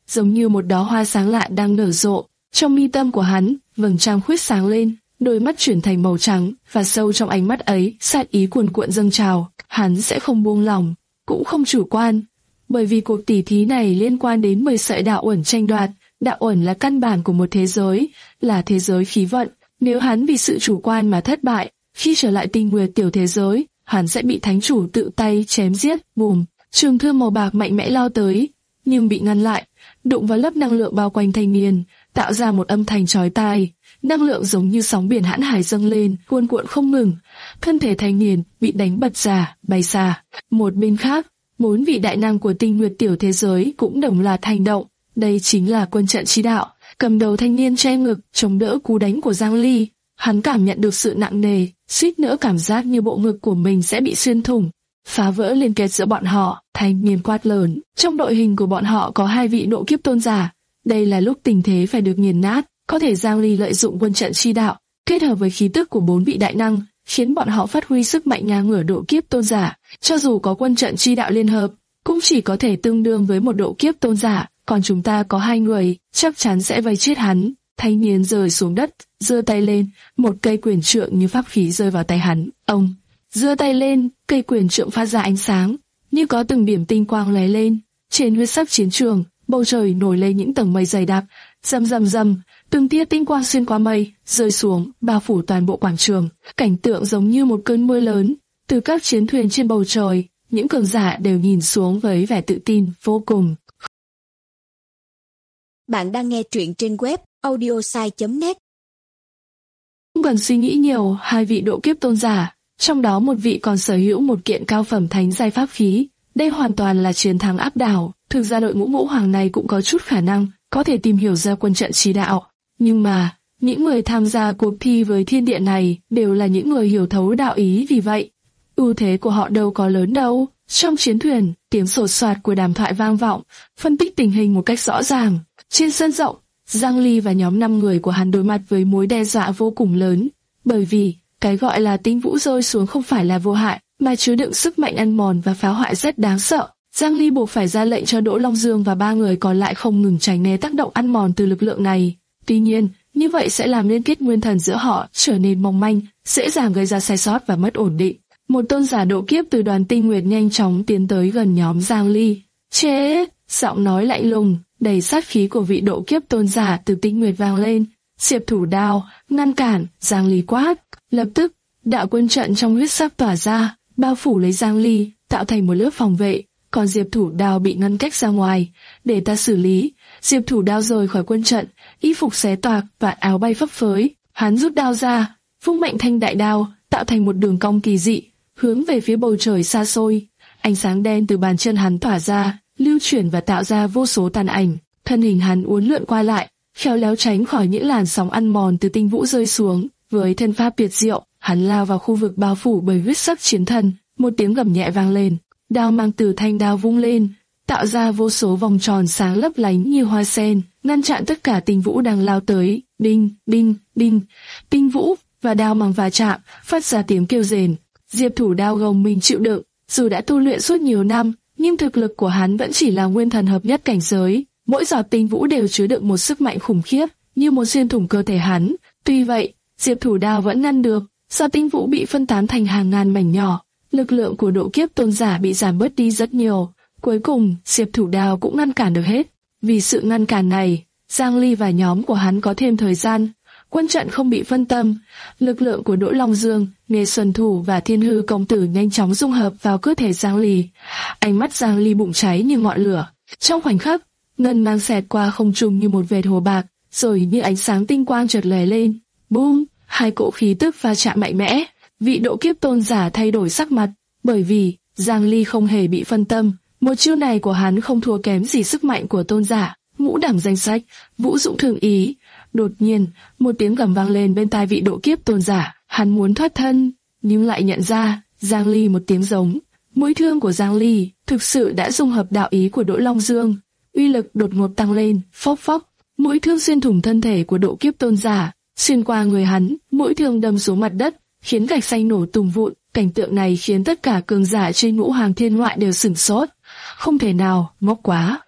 giống như một đóa hoa sáng lạ đang nở rộ. Trong mi tâm của hắn, vầng trăng khuyết sáng lên, đôi mắt chuyển thành màu trắng, và sâu trong ánh mắt ấy, sát ý cuồn cuộn dâng trào. Hắn sẽ không buông lỏng, cũng không chủ quan, bởi vì cuộc tỉ thí này liên quan đến mười sợi đạo uẩn tranh đoạt. Đạo uẩn là căn bản của một thế giới, là thế giới khí vận. Nếu hắn vì sự chủ quan mà thất bại, khi trở lại tinh nguyệt tiểu thế giới, hắn sẽ bị thánh chủ tự tay chém giết. Bùm, trường thương màu bạc mạnh mẽ lao tới, nhưng bị ngăn lại, đụng vào lớp năng lượng bao quanh thanh niên, tạo ra một âm thanh chói tai. Năng lượng giống như sóng biển hãn hải dâng lên, cuồn cuộn không ngừng. Thân thể thanh niên bị đánh bật ra, bay xa. Một bên khác, bốn vị đại năng của tinh nguyệt tiểu thế giới cũng đồng loạt hành động. Đây chính là quân trận chi đạo. Cầm đầu thanh niên che ngực, chống đỡ cú đánh của Giang Ly. Hắn cảm nhận được sự nặng nề, suýt nữa cảm giác như bộ ngực của mình sẽ bị xuyên thủng. Phá vỡ liên kết giữa bọn họ, thanh niên quát lớn. Trong đội hình của bọn họ có hai vị độ kiếp tôn giả. Đây là lúc tình thế phải được nghiền nát. Có thể Giang Ly lợi dụng quân trận chi đạo, kết hợp với khí tức của bốn vị đại năng, khiến bọn họ phát huy sức mạnh ngang ngửa độ kiếp tôn giả. Cho dù có quân trận chi đạo liên hợp, cũng chỉ có thể tương đương với một độ kiếp tôn giả. Còn chúng ta có hai người, chắc chắn sẽ vây chết hắn. Thanh niên rơi xuống đất, giơ tay lên, một cây quyền trượng như pháp khí rơi vào tay hắn. Ông giơ tay lên, cây quyền trượng phát ra ánh sáng, như có từng điểm tinh quang lóe lên. Trên huyết sắc chiến trường, bầu trời nổi lên những tầng mây dày đặc, rầm rầm rầm, từng tia tinh quang xuyên qua mây, rơi xuống, bao phủ toàn bộ quảng trường. Cảnh tượng giống như một cơn mưa lớn, từ các chiến thuyền trên bầu trời, những cường giả đều nhìn xuống với vẻ tự tin vô cùng. Bạn đang nghe truyện trên web audiosai chấm net. Không cần suy nghĩ nhiều, hai vị độ kiếp tôn giả, trong đó một vị còn sở hữu một kiện cao phẩm thánh giai pháp khí. Đây hoàn toàn là chiến thắng áp đảo. Thực ra đội ngũ ngũ hoàng này cũng có chút khả năng có thể tìm hiểu ra quân trận chi đạo. Nhưng mà, những người tham gia cuộc thi với thiên địa này đều là những người hiểu thấu đạo ý, vì vậy, ưu thế của họ đâu có lớn đâu. Trong chiến thuyền, tiếng sột soạt của đàm thoại vang vọng, phân tích tình hình một cách rõ ràng. Trên sân rộng, Giang Ly và nhóm năm người của hắn đối mặt với mối đe dọa vô cùng lớn, bởi vì cái gọi là tinh vũ rơi xuống không phải là vô hại, mà chứa đựng sức mạnh ăn mòn và phá hoại rất đáng sợ. Giang Ly buộc phải ra lệnh cho Đỗ Long Dương và ba người còn lại không ngừng tránh né tác động ăn mòn từ lực lượng này. Tuy nhiên, như vậy sẽ làm liên kết nguyên thần giữa họ trở nên mong manh, dễ dàng gây ra sai sót và mất ổn định. Một tôn giả độ kiếp từ đoàn tinh nguyệt nhanh chóng tiến tới gần nhóm Giang Ly. Chế, giọng nói lạnh lùng, đầy sát khí của vị độ kiếp tôn giả từ tinh nguyệt vang lên. Diệp thủ đao, ngăn cản, Giang Ly quát. Lập tức, đạo quân trận trong huyết sắc tỏa ra, bao phủ lấy Giang Ly, tạo thành một lớp phòng vệ. Còn Diệp thủ đao bị ngăn cách ra ngoài, để ta xử lý. Diệp thủ đao rời khỏi quân trận, y phục xé toạc và áo bay phấp phới. Hắn rút đao ra, vung mạnh thanh đại đao, tạo thành một đường cong kỳ dị, hướng về phía bầu trời xa xôi. Ánh sáng đen từ bàn chân hắn tỏa ra, lưu chuyển và tạo ra vô số tàn ảnh. Thân hình hắn uốn lượn qua lại, khéo léo tránh khỏi những làn sóng ăn mòn từ tinh vũ rơi xuống. Với thân pháp tuyệt diệu, hắn lao vào khu vực bao phủ bởi huyết sắc chiến thần. Một tiếng gầm nhẹ vang lên, đao mang từ thanh đao vung lên, tạo ra vô số vòng tròn sáng lấp lánh như hoa sen, ngăn chặn tất cả tinh vũ đang lao tới. Đinh, đinh, đinh, tinh vũ và đao mang va chạm, phát ra tiếng kêu rền. Diệp thủ đao gồng mình chịu đựng, dù đã tu luyện suốt nhiều năm, nhưng thực lực của hắn vẫn chỉ là nguyên thần hợp nhất cảnh giới. Mỗi giọt tinh vũ đều chứa đựng một sức mạnh khủng khiếp, như một xuyên thủng cơ thể hắn. Tuy vậy, Diệp thủ đao vẫn ngăn được, do tinh vũ bị phân tán thành hàng ngàn mảnh nhỏ. Lực lượng của độ kiếp tôn giả bị giảm bớt đi rất nhiều. Cuối cùng, Diệp thủ đao cũng ngăn cản được hết. Vì sự ngăn cản này, Giang Ly và nhóm của hắn có thêm thời gian. Quân trận không bị phân tâm. Lực lượng của Đỗ Long Dương, Nghê Xuân Thủ và Thiên Hư Công Tử nhanh chóng dung hợp vào cơ thể Giang Ly. Ánh mắt Giang Ly bùng cháy như ngọn lửa. Trong khoảnh khắc, ngân mang xẹt qua không trung như một vệt hồ bạc, rồi như ánh sáng tinh quang chợt lóe lên. Boom! Hai cỗ khí tức va chạm mạnh mẽ. Vị độ kiếp tôn giả thay đổi sắc mặt, bởi vì Giang Ly không hề bị phân tâm. Một chiêu này của hắn không thua kém gì sức mạnh của tôn giả. Ngũ đẳng danh sách, vũ dũng thường ý. Đột nhiên, một tiếng gầm vang lên bên tai vị độ kiếp tôn giả. Hắn muốn thoát thân, nhưng lại nhận ra Giang Ly một tiếng giống. Mũi thương của Giang Ly thực sự đã dung hợp đạo ý của Đỗ Long Dương. Uy lực đột ngột tăng lên, phốc phốc. Mũi thương xuyên thủng thân thể của độ kiếp tôn giả, xuyên qua người hắn, mũi thương đâm xuống mặt đất, khiến gạch xanh nổ tung vụn. Cảnh tượng này khiến tất cả cường giả trên ngũ hoàng thiên ngoại đều sửng sốt. Không thể nào, ngốc quá.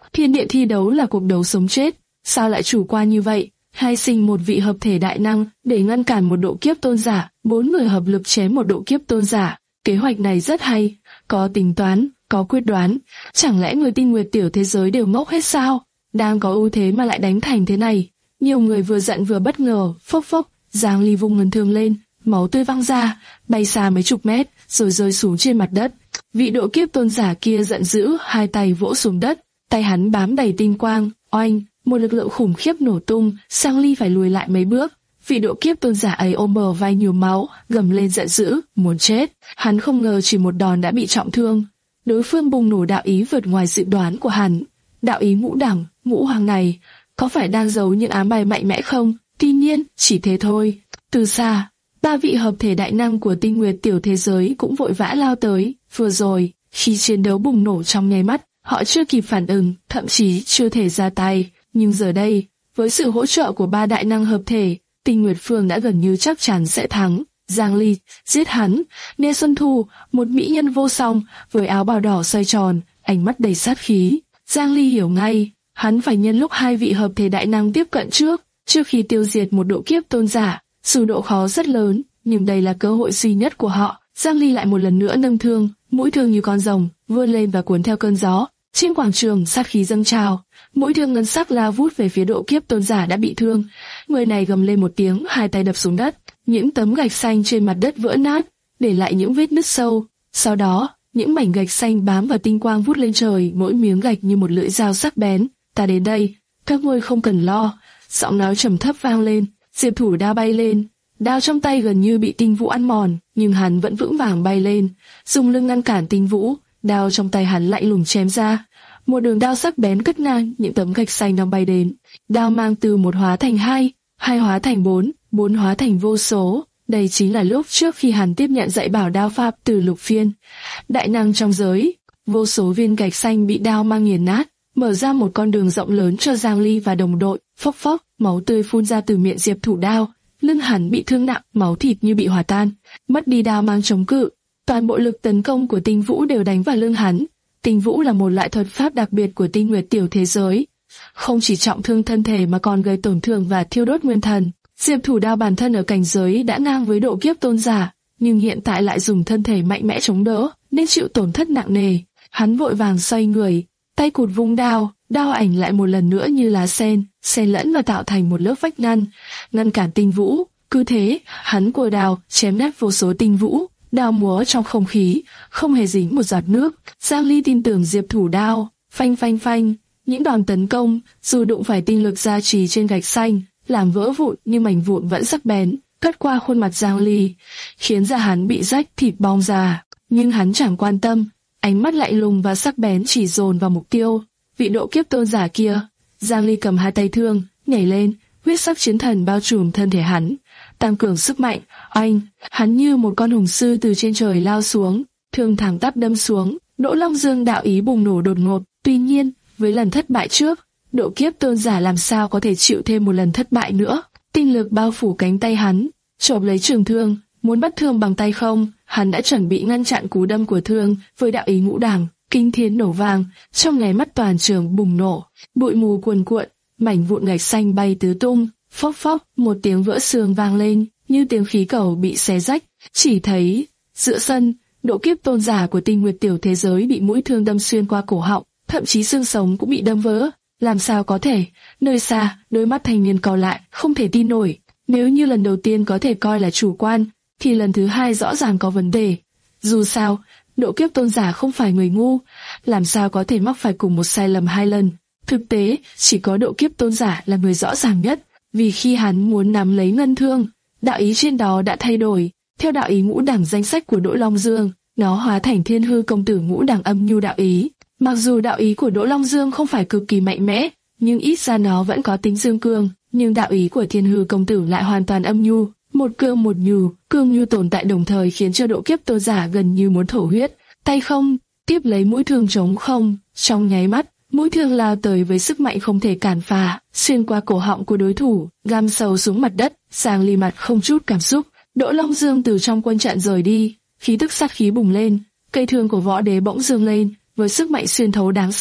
Thiên địa thi đấu là cuộc đấu sống chết, sao lại chủ quan như vậy? Hai sinh một vị hợp thể đại năng để ngăn cản một độ kiếp tôn giả, bốn người hợp lực chém một độ kiếp tôn giả. Kế hoạch này rất hay, có tính toán, có quyết đoán. Chẳng lẽ người tinh nguyệt tiểu thế giới đều ngốc hết sao? Đang có ưu thế mà lại đánh thành thế này. Nhiều người vừa giận vừa bất ngờ, phốc phốc, Giang Ly vung ngân thương lên, máu tươi văng ra, bay xa mấy chục mét, rồi rơi xuống trên mặt đất. Vị độ kiếp tôn giả kia giận dữ, hai tay vỗ xuống đất, tay hắn bám đầy tinh quang, oanh, một lực lượng khủng khiếp nổ tung, Giang Ly phải lùi lại mấy bước. Vị độ kiếp tôn giả ấy ôm bờ vai nhiều máu, gầm lên giận dữ, muốn chết. Hắn không ngờ chỉ một đòn đã bị trọng thương. Đối phương bùng nổ đạo ý vượt ngoài dự đoán của hắn. Đạo ý ngũ đẳng, ngũ hoàng này, có phải đang giấu những ám bài mạnh mẽ không? Tuy nhiên, chỉ thế thôi. Từ xa, ba vị hợp thể đại năng của tinh nguyệt tiểu thế giới cũng vội vã lao tới. Vừa rồi, khi chiến đấu bùng nổ trong nháy mắt, họ chưa kịp phản ứng, thậm chí chưa thể ra tay. Nhưng giờ đây, với sự hỗ trợ của ba đại năng hợp thể, Tinh Nguyệt Phương đã gần như chắc chắn sẽ thắng. Giang Ly, giết hắn. Nghe Xuân Thu, một mỹ nhân vô song, với áo bào đỏ xoay tròn, ánh mắt đầy sát khí. Giang Ly hiểu ngay, hắn phải nhân lúc hai vị hợp thể đại năng tiếp cận trước, trước khi tiêu diệt một độ kiếp tôn giả. Dù độ khó rất lớn, nhưng đây là cơ hội duy nhất của họ. Giang Ly lại một lần nữa nâng thương, mũi thương như con rồng, vươn lên và cuốn theo cơn gió. Trên quảng trường, sát khí dâng trào, mũi thương ngân sắc lao vút về phía độ kiếp tôn giả đã bị thương. Người này gầm lên một tiếng, hai tay đập xuống đất, những tấm gạch xanh trên mặt đất vỡ nát, để lại những vết nứt sâu. Sau đó, những mảnh gạch xanh bám vào tinh quang vút lên trời, mỗi miếng gạch như một lưỡi dao sắc bén. Ta đến đây, các ngươi không cần lo. Giọng nói trầm thấp vang lên. Diệp Thủ Đao bay lên, đao trong tay gần như bị Tinh Vũ ăn mòn, nhưng hắn vẫn vững vàng bay lên, dùng lưng ngăn cản Tinh Vũ. Đao trong tay hắn lạnh lùng chém ra, một đường đao sắc bén cắt ngang những tấm gạch xanh đang bay đến. Đao mang từ một hóa thành hai, hai hóa thành bốn, bốn hóa thành vô số. Đây chính là lúc trước khi hắn tiếp nhận dạy bảo đao pháp từ Lục Phiên, đại năng trong giới. Vô số viên gạch xanh bị đao mang nghiền nát, mở ra một con đường rộng lớn cho Giang Ly và đồng đội. Phốc phốc, máu tươi phun ra từ miệng Diệp Thủ Đao, lưng hắn bị thương nặng, máu thịt như bị hòa tan. Mất đi đao mang chống cự, toàn bộ lực tấn công của Tinh Vũ đều đánh vào lưng hắn. Tinh Vũ là một loại thuật pháp đặc biệt của Tinh Nguyệt tiểu thế giới, không chỉ trọng thương thân thể mà còn gây tổn thương và thiêu đốt nguyên thần. Diệp Thủ Đao bản thân ở cảnh giới đã ngang với độ kiếp tôn giả, nhưng hiện tại lại dùng thân thể mạnh mẽ chống đỡ, nên chịu tổn thất nặng nề. Hắn vội vàng xoay người, tay cụt vung đao, đao ảnh lại một lần nữa như lá sen, xen lẫn và tạo thành một lớp vách ngăn, ngăn cản Tinh Vũ. Cứ thế, hắn cua đao chém nát vô số Tinh Vũ, đao múa trong không khí, không hề dính một giọt nước. Giang Ly tin tưởng Diệp Thủ Đao, phanh phanh phanh, những đòn tấn công, dù đụng phải tinh lực gia trì trên gạch xanh, làm vỡ vụn nhưng mảnh vụn vẫn sắc bén, cắt qua khuôn mặt Giang Ly, khiến da hắn bị rách thịt bong ra. Nhưng hắn chẳng quan tâm, ánh mắt lạnh lùng và sắc bén chỉ dồn vào mục tiêu, vị độ kiếp tôn giả kia. Giang Ly cầm hai tay thương, nhảy lên, huyết sắc chiến thần bao trùm thân thể hắn, tăng cường sức mạnh. Anh, hắn như một con hùng sư từ trên trời lao xuống, thương thẳng tắp đâm xuống. Đỗ Long Dương đạo ý bùng nổ đột ngột. Tuy nhiên, với lần thất bại trước, độ kiếp tôn giả làm sao có thể chịu thêm một lần thất bại nữa. Tinh lực bao phủ cánh tay hắn, chộp lấy trường thương, muốn bắt thương bằng tay không. Hắn đã chuẩn bị ngăn chặn cú đâm của thương với đạo ý ngũ đẳng. Kinh thiên nổ vang, trong nháy mắt toàn trường bùng nổ, bụi mù cuồn cuộn, mảnh vụn gạch xanh bay tứ tung. Phốc phốc, một tiếng vỡ xương vang lên, như tiếng khí cầu bị xé rách. Chỉ thấy giữa sân, độ kiếp tôn giả của Tinh Nguyệt tiểu thế giới bị mũi thương đâm xuyên qua cổ họng, thậm chí xương sống cũng bị đâm vỡ. Làm sao có thể? Nơi xa, đôi mắt thanh niên cau lại, không thể tin nổi. Nếu như lần đầu tiên có thể coi là chủ quan, thì lần thứ hai rõ ràng có vấn đề. Dù sao, độ kiếp tôn giả không phải người ngu, làm sao có thể mắc phải cùng một sai lầm hai lần. Thực tế, chỉ có độ kiếp tôn giả là người rõ ràng nhất, vì khi hắn muốn nắm lấy ngân thương, đạo ý trên đó đã thay đổi. Theo đạo ý ngũ đẳng danh sách của Đỗ Long Dương, nó hóa thành Thiên Hư công tử ngũ đẳng âm nhu đạo ý. Mặc dù đạo ý của Đỗ Long Dương không phải cực kỳ mạnh mẽ, nhưng ít ra nó vẫn có tính dương cương. Nhưng đạo ý của Thiên Hư công tử lại hoàn toàn âm nhu, một cương một nhu, cương nhu tồn tại đồng thời khiến cho độ kiếp tôn giả gần như muốn thổ huyết. Tay không, tiếp lấy mũi thương trống không, trong nháy mắt, mũi thương lao tới với sức mạnh không thể cản phá, xuyên qua cổ họng của đối thủ, găm sâu xuống mặt đất. Giang Ly mặt không chút cảm xúc. Đỗ Long Dương từ trong quân trận rời đi, khí tức sát khí bùng lên, cây thương của võ đế bỗng dương lên, với sức mạnh xuyên thấu đáng sợ,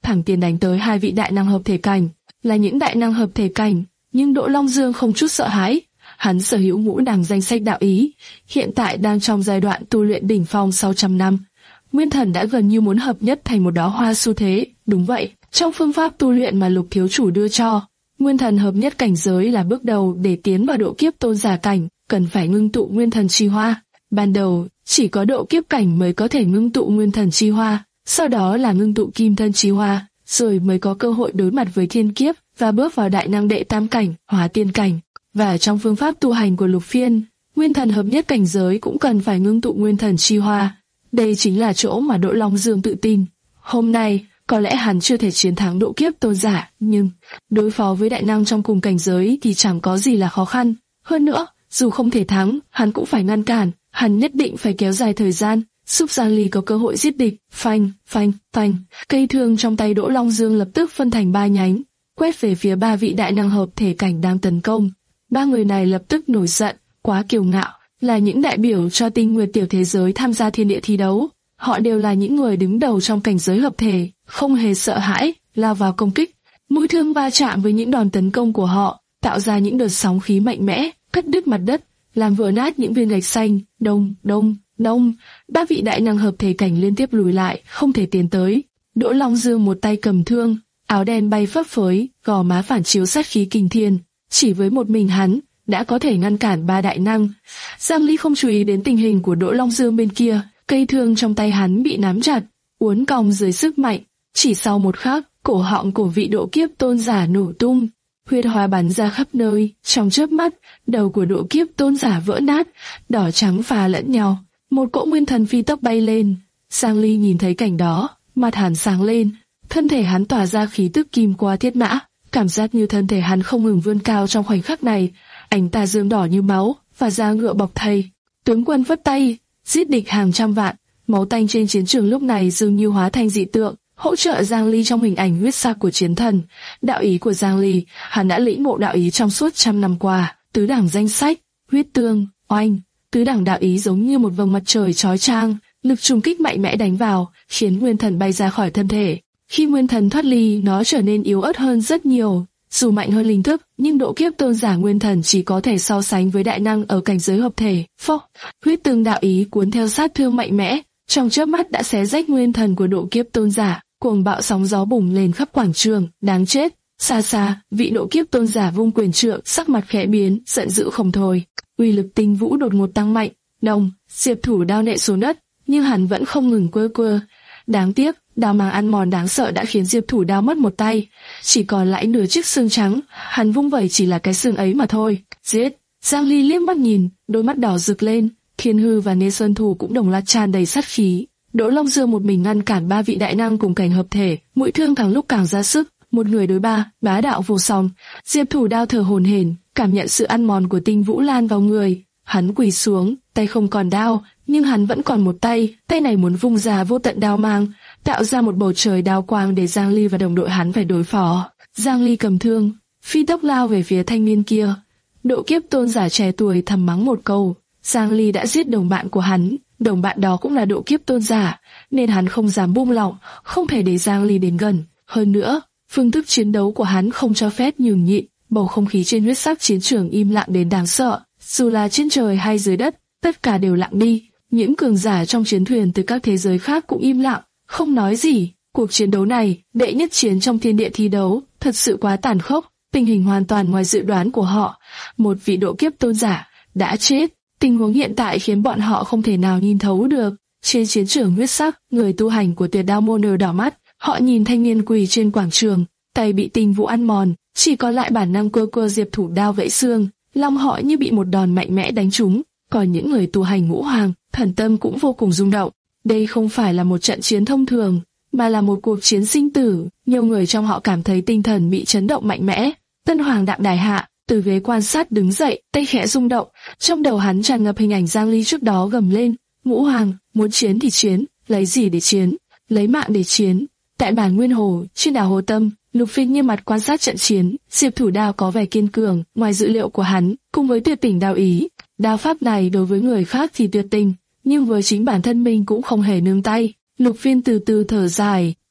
thẳng tiến đánh tới hai vị đại năng hợp thể cảnh. Là những đại năng hợp thể cảnh, nhưng Đỗ Long Dương không chút sợ hãi. Hắn sở hữu ngũ đẳng danh sách đạo ý, hiện tại đang trong giai đoạn tu luyện đỉnh phong sau trăm năm. Nguyên thần đã gần như muốn hợp nhất thành một đóa hoa xu thế. Đúng vậy, trong phương pháp tu luyện mà Lục thiếu chủ đưa cho, nguyên thần hợp nhất cảnh giới là bước đầu để tiến vào độ kiếp tôn giả cảnh, cần phải ngưng tụ nguyên thần chi hoa. Ban đầu, chỉ có độ kiếp cảnh mới có thể ngưng tụ nguyên thần chi hoa, sau đó là ngưng tụ kim thân chi hoa, rồi mới có cơ hội đối mặt với thiên kiếp và bước vào đại năng đệ tam cảnh, hóa tiên cảnh. Và trong phương pháp tu hành của Lục Phiên, nguyên thần hợp nhất cảnh giới cũng cần phải ngưng tụ nguyên thần chi hoa. Đây chính là chỗ mà Đỗ Long Dương tự tin. Hôm nay, có lẽ hắn chưa thể chiến thắng độ kiếp tôn giả, nhưng đối phó với đại năng trong cùng cảnh giới thì chẳng có gì là khó khăn. Hơn nữa, dù không thể thắng, hắn cũng phải ngăn cản, hắn nhất định phải kéo dài thời gian, giúp Giang Ly có cơ hội giết địch. Phanh, phanh, phanh. Cây thương trong tay Đỗ Long Dương lập tức phân thành ba nhánh, quét về phía ba vị đại năng hợp thể cảnh đang tấn công. Ba người này lập tức nổi giận, quá kiêu ngạo, là những đại biểu cho tinh nguyệt tiểu thế giới tham gia thiên địa thi đấu. Họ đều là những người đứng đầu trong cảnh giới hợp thể, không hề sợ hãi, lao vào công kích. Mũi thương va chạm với những đòn tấn công của họ, tạo ra những đợt sóng khí mạnh mẽ, cắt đứt mặt đất, làm vỡ nát những viên gạch xanh. Đông, đông, đông. Ba vị đại năng hợp thể cảnh liên tiếp lùi lại, không thể tiến tới. Đỗ Long Dương một tay cầm thương, áo đen bay phấp phới, gò má phản chiếu sát khí kinh thiên. Chỉ với một mình hắn, đã có thể ngăn cản ba đại năng. Giang Ly không chú ý đến tình hình của Đỗ Long Dương bên kia, cây thương trong tay hắn bị nắm chặt, uốn cong dưới sức mạnh. Chỉ sau một khắc, cổ họng của vị độ kiếp tôn giả nổ tung, huyết hoa bắn ra khắp nơi. Trong chớp mắt, đầu của độ kiếp tôn giả vỡ nát, đỏ trắng pha lẫn nhau. Một cỗ nguyên thần phi tốc bay lên. Giang Ly nhìn thấy cảnh đó, mặt hắn sáng lên, thân thể hắn tỏa ra khí tức kim qua thiết mã, cảm giác như thân thể hắn không ngừng vươn cao trong khoảnh khắc này. Ánh tà dương đỏ như máu và da ngựa bọc thây. Tướng quân vất tay, giết địch hàng trăm vạn. Máu tanh trên chiến trường lúc này dường như hóa thành dị tượng, hỗ trợ Giang Ly trong hình ảnh huyết sắc của chiến thần. Đạo ý của Giang Ly, hắn đã lĩnh ngộ đạo ý trong suốt trăm năm qua. Tứ đẳng danh sách, huyết tương, oanh. Tứ đẳng đạo ý giống như một vầng mặt trời chói chang, lực trùng kích mạnh mẽ đánh vào, khiến nguyên thần bay ra khỏi thân thể. Khi nguyên thần thoát ly, nó trở nên yếu ớt hơn rất nhiều. Dù mạnh hơn linh thức, nhưng độ kiếp tôn giả nguyên thần chỉ có thể so sánh với đại năng ở cảnh giới hợp thể. Phốc, huyết tương đạo ý cuốn theo sát thương mạnh mẽ, trong chớp mắt đã xé rách nguyên thần của độ kiếp tôn giả. Cuồng bạo sóng gió bùng lên khắp quảng trường, đáng chết. Xa xa, vị độ kiếp tôn giả vung quyền trượng, sắc mặt khẽ biến, giận dữ không thôi. Uy lực tinh vũ đột ngột tăng mạnh. Đồng, Diệp Thủ đao nện xuống đất, nhưng hắn vẫn không ngừng quơ quơ. Đáng tiếc, đao mang ăn mòn đáng sợ đã khiến Diệp Thủ đao mất một tay, chỉ còn lại nửa chiếc xương trắng. Hắn vung vẩy chỉ là cái xương ấy mà thôi. Giết! Giang Ly liếc mắt nhìn, đôi mắt đỏ rực lên. Thiên Hư và Nê Sơn Thủ cũng đồng loạt tràn đầy sát khí. Đỗ Long Dương một mình ngăn cản ba vị đại năng cùng cảnh hợp thể, mũi thương càng lúc càng ra sức, một người đối ba, bá đạo vô song. Diệp Thủ đao thở hổn hển, cảm nhận sự ăn mòn của tinh vũ lan vào người. Hắn quỳ xuống, tay không còn đao, nhưng hắn vẫn còn một tay, tay này muốn vung ra vô tận đao mang, tạo ra một bầu trời đao quang để Giang Ly và đồng đội hắn phải đối phó. Giang Ly cầm thương, phi tốc lao về phía thanh niên kia. Độ kiếp tôn giả trẻ tuổi thầm mắng một câu. Giang Ly đã giết đồng bạn của hắn, đồng bạn đó cũng là độ kiếp tôn giả, nên hắn không dám buông lỏng, không thể để Giang Ly đến gần. Hơn nữa, phương thức chiến đấu của hắn không cho phép nhường nhịn, bầu không khí trên huyết sắc chiến trường im lặng đến đáng sợ. Dù là trên trời hay dưới đất, tất cả đều lặng đi. Những cường giả trong chiến thuyền từ các thế giới khác cũng im lặng, không nói gì. Cuộc chiến đấu này, đệ nhất chiến trong thiên địa thi đấu, thật sự quá tàn khốc. Tình hình hoàn toàn ngoài dự đoán của họ. Một vị độ kiếp tôn giả đã chết. Tình huống hiện tại khiến bọn họ không thể nào nhìn thấu được. Trên chiến trường huyết sắc, người tu hành của Tuyệt Đao môn đỏ mắt. Họ nhìn thanh niên quỳ trên quảng trường, tay bị tinh vũ ăn mòn, chỉ có lại bản năng quơ quơ Diệp Thủ đao vẫy xương. Lòng họ như bị một đòn mạnh mẽ đánh trúng. Còn những người tu hành ngũ hoàng, thần tâm cũng vô cùng rung động. Đây không phải là một trận chiến thông thường, mà là một cuộc chiến sinh tử. Nhiều người trong họ cảm thấy tinh thần bị chấn động mạnh mẽ. Tân hoàng đạm đài hạ, từ ghế quan sát đứng dậy, tay khẽ rung động. Trong đầu hắn tràn ngập hình ảnh Giang Ly trước đó gầm lên: Ngũ hoàng, muốn chiến thì chiến, lấy gì để chiến? Lấy mạng để chiến. Tại bản Nguyên Hồ, trên đảo Hồ Tâm, Lục Phiên nghiêm mặt quan sát trận chiến. Diệp Thủ đao có vẻ kiên cường, ngoài dự liệu của hắn, cùng với tuyệt tình đao ý. Đao pháp này đối với người khác thì tuyệt tình, nhưng với chính bản thân mình cũng không hề nương tay. Lục Phiên từ từ thở dài,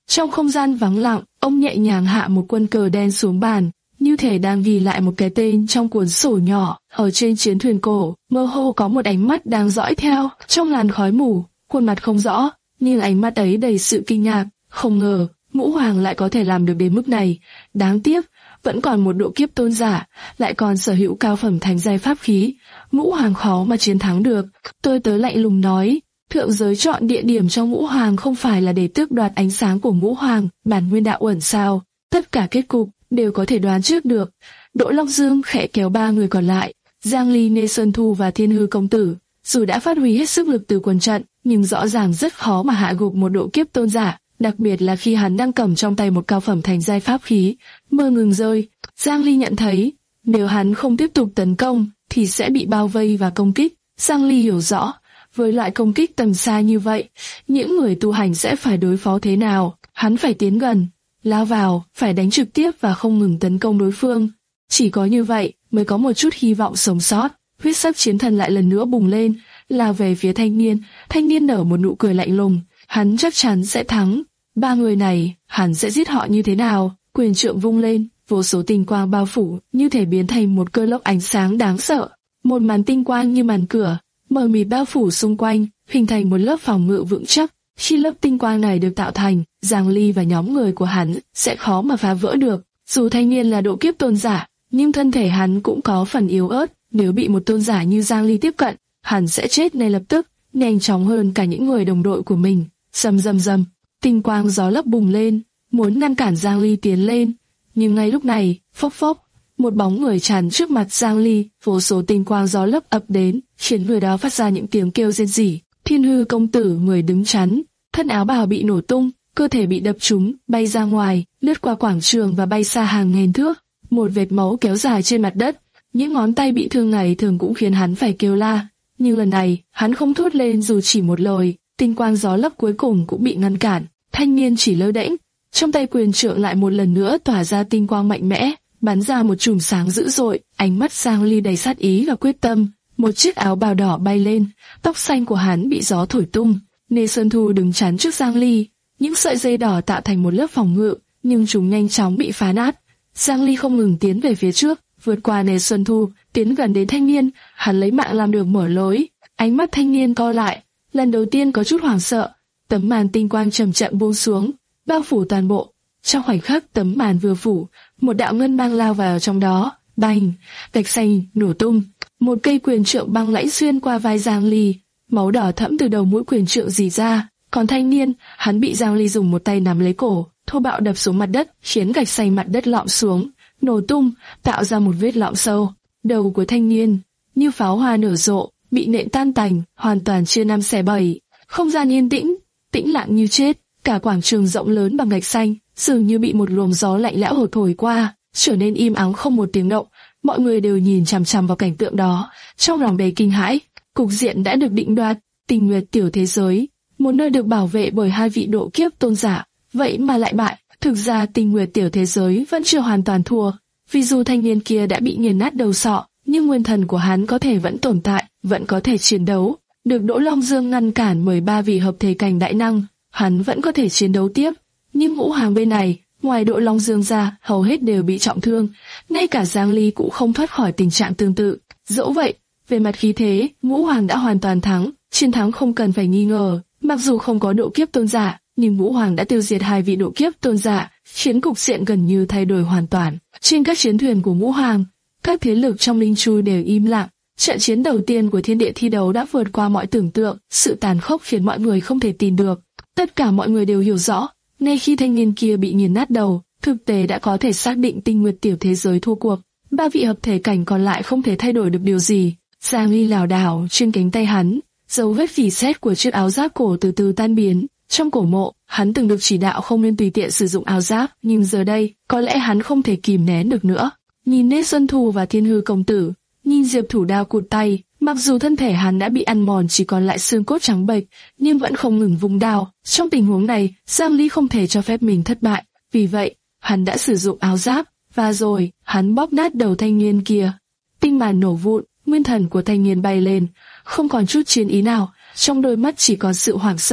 Trong không gian vắng lặng, ông nhẹ nhàng hạ một quân cờ đen xuống bàn, như thể đang ghi lại một cái tên trong cuốn sổ nhỏ. Ở trên chiến thuyền cổ, mơ hồ có một ánh mắt đang dõi theo, trong làn khói mù, khuôn mặt không rõ, nhưng ánh mắt ấy đầy sự kinh ngạc. Không ngờ, Ngũ Hoàng lại có thể làm được đến mức này. Đáng tiếc, vẫn còn một độ kiếp tôn giả, lại còn sở hữu cao phẩm thánh giai pháp khí. Ngũ Hoàng khó mà chiến thắng được. Tôi tớ lạnh lùng nói, thượng giới chọn địa điểm cho Ngũ Hoàng không phải là để tước đoạt ánh sáng của Ngũ Hoàng, bản nguyên đạo uẩn sao? Tất cả kết cục đều có thể đoán trước được. Đỗ Long Dương khẽ kéo ba người còn lại, Giang Ly, Nê Xuân Thu và Thiên Hư công tử, dù đã phát huy hết sức lực từ quần trận, nhưng rõ ràng rất khó mà hạ gục một độ kiếp tôn giả, đặc biệt là khi hắn đang cầm trong tay một cao phẩm thành giai pháp khí. Mưa ngừng rơi, Giang Ly nhận thấy, nếu hắn không tiếp tục tấn công, thì sẽ bị bao vây và công kích. Giang Ly hiểu rõ, với loại công kích tầm xa như vậy, những người tu hành sẽ phải đối phó thế nào. Hắn phải tiến gần, lao vào, phải đánh trực tiếp và không ngừng tấn công đối phương. Chỉ có như vậy mới có một chút hy vọng sống sót. Huyết sắc chiến thần lại lần nữa bùng lên, lao về phía thanh niên. Thanh niên nở một nụ cười lạnh lùng, hắn chắc chắn sẽ thắng. Ba người này, hắn sẽ giết họ như thế nào? Quyền trượng vung lên, vô số tinh quang bao phủ, như thể biến thành một cơn lốc ánh sáng đáng sợ. Một màn tinh quang như màn cửa, mờ mịt bao phủ xung quanh, hình thành một lớp phòng ngự vững chắc. Khi lớp tinh quang này được tạo thành, Giang Ly và nhóm người của hắn sẽ khó mà phá vỡ được. Dù thanh niên là độ kiếp tôn giả, nhưng thân thể hắn cũng có phần yếu ớt. Nếu bị một tôn giả như Giang Ly tiếp cận, hắn sẽ chết ngay lập tức, nhanh chóng hơn cả những người đồng đội của mình. Rầm rầm rầm, tinh quang gió lốc bùng lên, muốn ngăn cản Giang Ly tiến lên. Nhưng ngay lúc này, phốc phốc, một bóng người tràn trước mặt Giang Ly, vô số tinh quang gió lốc ập đến, khiến người đó phát ra những tiếng kêu rên rỉ. Thiên Hư công tử người đứng chắn, thân áo bào bị nổ tung, cơ thể bị đập trúng, bay ra ngoài, lướt qua quảng trường và bay xa hàng nghìn thước. Một vệt máu kéo dài trên mặt đất, những ngón tay bị thương này thường cũng khiến hắn phải kêu la. Nhưng lần này, hắn không thốt lên dù chỉ một lời. Tinh quang gió lốc cuối cùng cũng bị ngăn cản. Thanh niên chỉ lơ đễnh, trong tay quyền trượng lại một lần nữa tỏa ra tinh quang mạnh mẽ, bắn ra một chùm sáng dữ dội. Ánh mắt Giang Ly đầy sát ý và quyết tâm. Một chiếc áo bào đỏ bay lên, tóc xanh của hắn bị gió thổi tung. Nê Xuân Thu đứng chắn trước Giang Ly, những sợi dây đỏ tạo thành một lớp phòng ngự, nhưng chúng nhanh chóng bị phá nát. Giang Ly không ngừng tiến về phía trước, vượt qua Nê Xuân Thu, tiến gần đến thanh niên. Hắn lấy mạng làm đường mở lối. Ánh mắt thanh niên co lại, lần đầu tiên có chút hoảng sợ. Tấm màn tinh quang chậm chậm buông xuống, bao phủ toàn bộ. Trong khoảnh khắc tấm màn vừa phủ, một đạo ngân băng lao vào trong đó. Bành, gạch xanh nổ tung, một cây quyền trượng băng lãnh xuyên qua vai Giang Ly, máu đỏ thẫm từ đầu mũi quyền trượng rỉ ra. Còn thanh niên, hắn bị Giang Ly dùng một tay nắm lấy cổ, thô bạo đập xuống mặt đất, khiến gạch xanh mặt đất lọm xuống, nổ tung, tạo ra một vết lõm sâu. Đầu của thanh niên như pháo hoa nở rộ, bị nện tan tành, hoàn toàn chia năm xẻ bảy. Không gian yên tĩnh, tĩnh lặng như chết. Cả quảng trường rộng lớn bằng gạch xanh dường như bị một luồng gió lạnh lẽo hồi thổi qua, trở nên im ắng không một tiếng động. Mọi người đều nhìn chằm chằm vào cảnh tượng đó, trong lòng đầy kinh hãi. Cục diện đã được định đoạt. Tinh Nguyệt tiểu thế giới, một nơi được bảo vệ bởi hai vị độ kiếp tôn giả, vậy mà lại bại. Thực ra Tinh Nguyệt tiểu thế giới vẫn chưa hoàn toàn thua, vì dù thanh niên kia đã bị nghiền nát đầu sọ, nhưng nguyên thần của hắn có thể vẫn tồn tại, vẫn có thể chiến đấu. Được Đỗ Long Dương ngăn cản mười ba vị hợp thể cảnh đại năng, hắn vẫn có thể chiến đấu tiếp. Nhưng ngũ hàng bên này, ngoài Đỗ Long Dương ra, hầu hết đều bị trọng thương, ngay cả Giang Ly cũng không thoát khỏi tình trạng tương tự. Dẫu vậy, về mặt khí thế, ngũ hoàng đã hoàn toàn thắng, chiến thắng không cần phải nghi ngờ. Mặc dù không có độ kiếp tôn giả, nhưng ngũ hoàng đã tiêu diệt hai vị độ kiếp tôn giả, khiến cục diện gần như thay đổi hoàn toàn. Trên các chiến thuyền của ngũ hoàng, các thế lực trong linh chu đều im lặng. Trận chiến đầu tiên của thiên địa thi đấu đã vượt qua mọi tưởng tượng, sự tàn khốc khiến mọi người không thể tin được. Tất cả mọi người đều hiểu rõ, ngay khi thanh niên kia bị nghiền nát đầu, thực tế đã có thể xác định Tinh Nguyệt tiểu thế giới thua cuộc. Ba vị hợp thể cảnh còn lại không thể thay đổi được điều gì. Giang Ly lảo đảo trên cánh tay hắn, dấu vết phỉ sét của chiếc áo giáp cổ từ từ tan biến. Trong cổ mộ, hắn từng được chỉ đạo không nên tùy tiện sử dụng áo giáp, nhưng giờ đây, có lẽ hắn không thể kìm nén được nữa. Nhìn Nê Xuân Thu và Thiên Hư công tử, nhìn Diệp Thủ Đao cụt tay, mặc dù thân thể hắn đã bị ăn mòn chỉ còn lại xương cốt trắng bệch, nhưng vẫn không ngừng vung đao. Trong tình huống này, Giang Ly không thể cho phép mình thất bại, vì vậy, hắn đã sử dụng áo giáp, và rồi, hắn bóp nát đầu thanh niên kia. Tinh màn nổ vụn, nguyên thần của thanh niên bay lên, không còn chút chiến ý nào, trong đôi mắt chỉ còn sự hoảng sợ.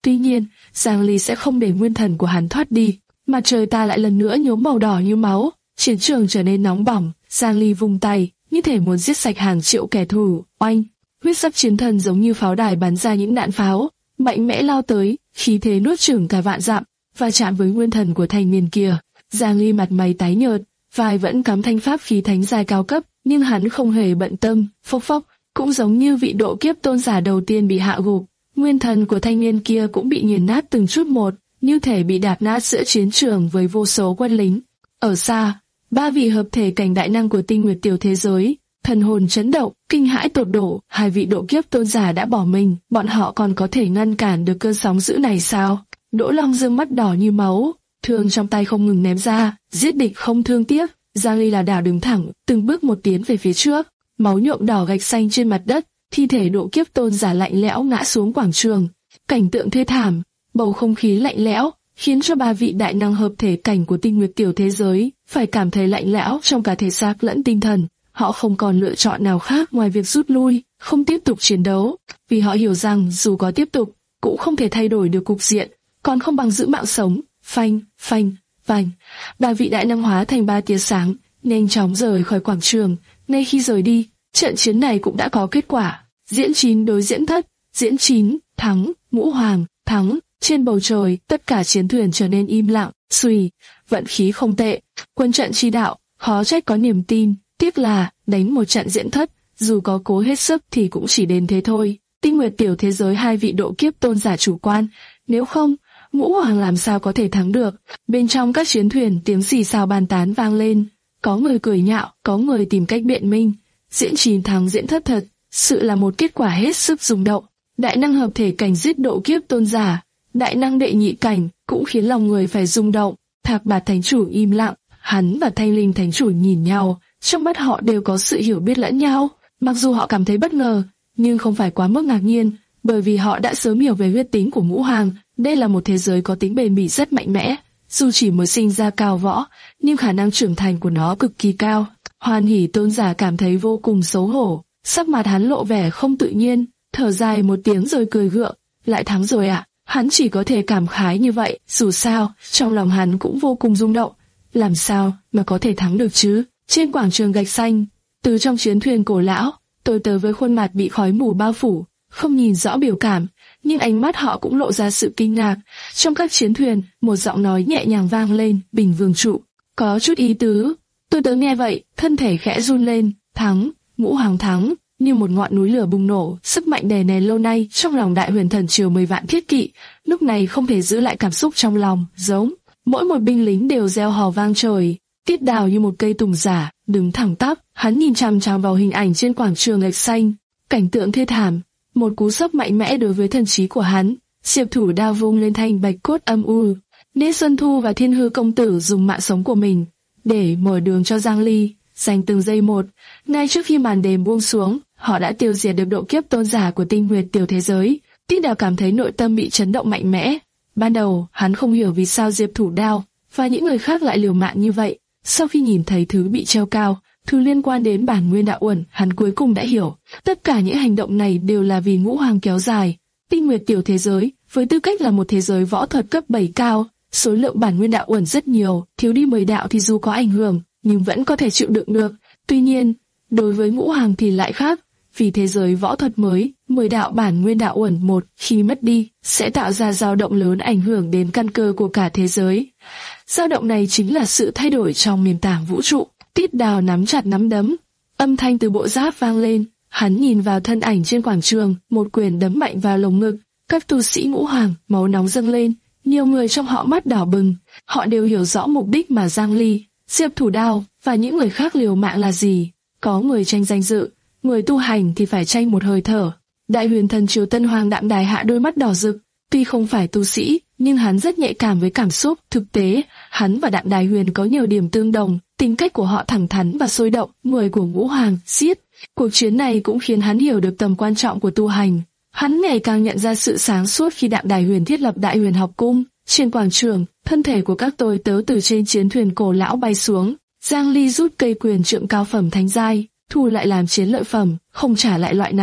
Tuy nhiên, Giang Ly sẽ không để nguyên thần của hắn thoát đi. Mặt trời ta lại lần nữa nhuốm màu đỏ như máu, chiến trường trở nên nóng bỏng. Giang Ly vung tay, như thể muốn giết sạch hàng triệu kẻ thù. Oanh! Huyết sắc chiến thần giống như pháo đài bắn ra những đạn pháo, mạnh mẽ lao tới, khí thế nuốt chửng cả vạn dặm, và chạm với nguyên thần của thanh niên kia. Giang Ly mặt mày tái nhợt, vai vẫn cắm thanh pháp khí thánh giai cao cấp, nhưng hắn không hề bận tâm. Phốc phốc, cũng giống như vị độ kiếp tôn giả đầu tiên bị hạ gục, nguyên thần của thanh niên kia cũng bị nghiền nát từng chút một, như thể bị đạp nát giữa chiến trường với vô số quân lính. Ở xa, ba vị hợp thể cảnh đại năng của Tinh Nguyệt tiểu thế giới, thần hồn chấn động, kinh hãi tột độ. Hai vị độ kiếp tôn giả đã bỏ mình, bọn họ còn có thể ngăn cản được cơn sóng dữ này sao? Đỗ Long Dương mắt đỏ như máu, thương trong tay không ngừng ném ra, giết địch không thương tiếc. Giang Ly là đảo đứng thẳng, từng bước một tiến về phía trước, máu nhuộm đỏ gạch xanh trên mặt đất, thi thể độ kiếp tôn giả lạnh lẽo ngã xuống quảng trường. Cảnh tượng thê thảm, bầu không khí lạnh lẽo, khiến cho ba vị đại năng hợp thể cảnh của Tinh Nguyệt tiểu thế giới phải cảm thấy lạnh lẽo trong cả thể xác lẫn tinh thần. Họ không còn lựa chọn nào khác ngoài việc rút lui, không tiếp tục chiến đấu, vì họ hiểu rằng dù có tiếp tục, cũng không thể thay đổi được cục diện, còn không bằng giữ mạng sống. Phanh, phanh, phanh. Ba vị đại năng hóa thành ba tia sáng, nhanh chóng rời khỏi quảng trường. Ngay khi rời đi, trận chiến này cũng đã có kết quả. Diễn chín đối diễn thất, diễn chín thắng, Ngũ Hoàng thắng. Trên bầu trời, tất cả chiến thuyền trở nên im lặng. Xùy, vận khí không tệ, quân trận chi đạo, khó trách có niềm tin. Tiếc là đánh một trận diễn thất, dù có cố hết sức thì cũng chỉ đến thế thôi. Tinh Nguyệt tiểu thế giới hai vị độ kiếp tôn giả chủ quan, nếu không, Ngũ Hoàng làm sao có thể thắng được. Bên trong các chiến thuyền tiếng xì xào bàn tán vang lên, có người cười nhạo, có người tìm cách biện minh. Diễn chín thắng diễn thất thật, sự là một kết quả hết sức rung động. Đại năng hợp thể cảnh giết độ kiếp tôn giả, đại năng đệ nhị cảnh cũng khiến lòng người phải rung động. Thạc Bạt thánh chủ im lặng, hắn và Thanh Linh thánh chủ nhìn nhau, trong mắt họ đều có sự hiểu biết lẫn nhau. Mặc dù họ cảm thấy bất ngờ, nhưng không phải quá mức ngạc nhiên, bởi vì họ đã sớm hiểu về huyết tính của Ngũ Hoàng. Đây là một thế giới có tính bền bỉ rất mạnh mẽ, dù chỉ mới sinh ra cao võ, nhưng khả năng trưởng thành của nó cực kỳ cao. Hoan Hỷ tôn giả cảm thấy vô cùng xấu hổ, sắc mặt hắn lộ vẻ không tự nhiên, thở dài một tiếng rồi cười gượng. Lại thắng rồi ạ? À? Hắn chỉ có thể cảm khái như vậy, dù sao, trong lòng hắn cũng vô cùng rung động. Làm sao mà có thể thắng được chứ? Trên quảng trường gạch xanh, từ trong chiến thuyền cổ lão, tôi tớ với khuôn mặt bị khói mù bao phủ, không nhìn rõ biểu cảm, nhưng ánh mắt họ cũng lộ ra sự kinh ngạc. Trong các chiến thuyền, một giọng nói nhẹ nhàng vang lên, Bình Vương trụ, có chút ý tứ. Tôi tớ nghe vậy, thân thể khẽ run lên. Thắng, Ngũ Hoàng thắng. Như một ngọn núi lửa bùng nổ, sức mạnh đè nén lâu nay trong lòng đại huyền thần triều mười vạn thiết kỵ, lúc này không thể giữ lại cảm xúc trong lòng, giống mỗi một binh lính đều reo hò vang trời. Tiết Đào như một cây tùng giả, đứng thẳng tắp, hắn nhìn chằm chằm vào hình ảnh trên quảng trường gạch xanh, cảnh tượng thê thảm, một cú sốc mạnh mẽ đối với thần trí của hắn. Diệp Thủ đao vung lên thanh bạch cốt âm u. Nê Xuân Thu và Thiên Hư công tử dùng mạng sống của mình để mở đường cho Giang Ly, dành từng giây một. Ngay trước khi màn đêm buông xuống, họ đã tiêu diệt được độ kiếp tôn giả của Tinh Nguyệt tiểu thế giới. Tiết Đào cảm thấy nội tâm bị chấn động mạnh mẽ. Ban đầu, hắn không hiểu vì sao Diệp Thủ đao và những người khác lại liều mạng như vậy. Sau khi nhìn thấy thứ bị treo cao, thứ liên quan đến bản nguyên đạo uẩn, hắn cuối cùng đã hiểu. Tất cả những hành động này đều là vì Ngũ Hoàng kéo dài. Tinh Nguyệt tiểu thế giới, với tư cách là một thế giới võ thuật cấp bảy cao, số lượng bản nguyên đạo uẩn rất nhiều, thiếu đi mười đạo thì dù có ảnh hưởng, nhưng vẫn có thể chịu đựng được. Tuy nhiên, đối với Ngũ Hoàng thì lại khác, vì thế giới võ thuật mới, mười đạo bản nguyên đạo uẩn một khi mất đi, sẽ tạo ra dao động lớn ảnh hưởng đến căn cơ của cả thế giới. Dao động này chính là sự thay đổi trong nền tảng vũ trụ. Tiết Đào nắm chặt nắm đấm, âm thanh từ bộ giáp vang lên. Hắn nhìn vào thân ảnh trên quảng trường, một quyền đấm mạnh vào lồng ngực. Các tu sĩ Ngũ Hoàng, máu nóng dâng lên, nhiều người trong họ mắt đỏ bừng. Họ đều hiểu rõ mục đích mà Giang Ly, Diệp Thủ đao và những người khác liều mạng là gì. Có người tranh danh dự, người tu hành thì phải tranh một hơi thở. Đại huyền thần triều Tân Hoàng Đạm Đài Hạ đôi mắt đỏ rực, tuy không phải tu sĩ, nhưng hắn rất nhạy cảm với cảm xúc. Thực tế, hắn và Đạm Đài Huyền có nhiều điểm tương đồng, tính cách của họ thẳng thắn và sôi động. Người của Ngũ Hoàng, giết. Cuộc chiến này cũng khiến hắn hiểu được tầm quan trọng của tu hành. Hắn ngày càng nhận ra sự sáng suốt khi Đạm Đài Huyền thiết lập Đại Huyền học cung. Trên quảng trường, thân thể của các tôi tớ từ trên chiến thuyền cổ lão bay xuống. Giang Ly rút cây quyền trượng cao phẩm thánh giai, thu lại làm chiến lợi phẩm, không trả lại loại này.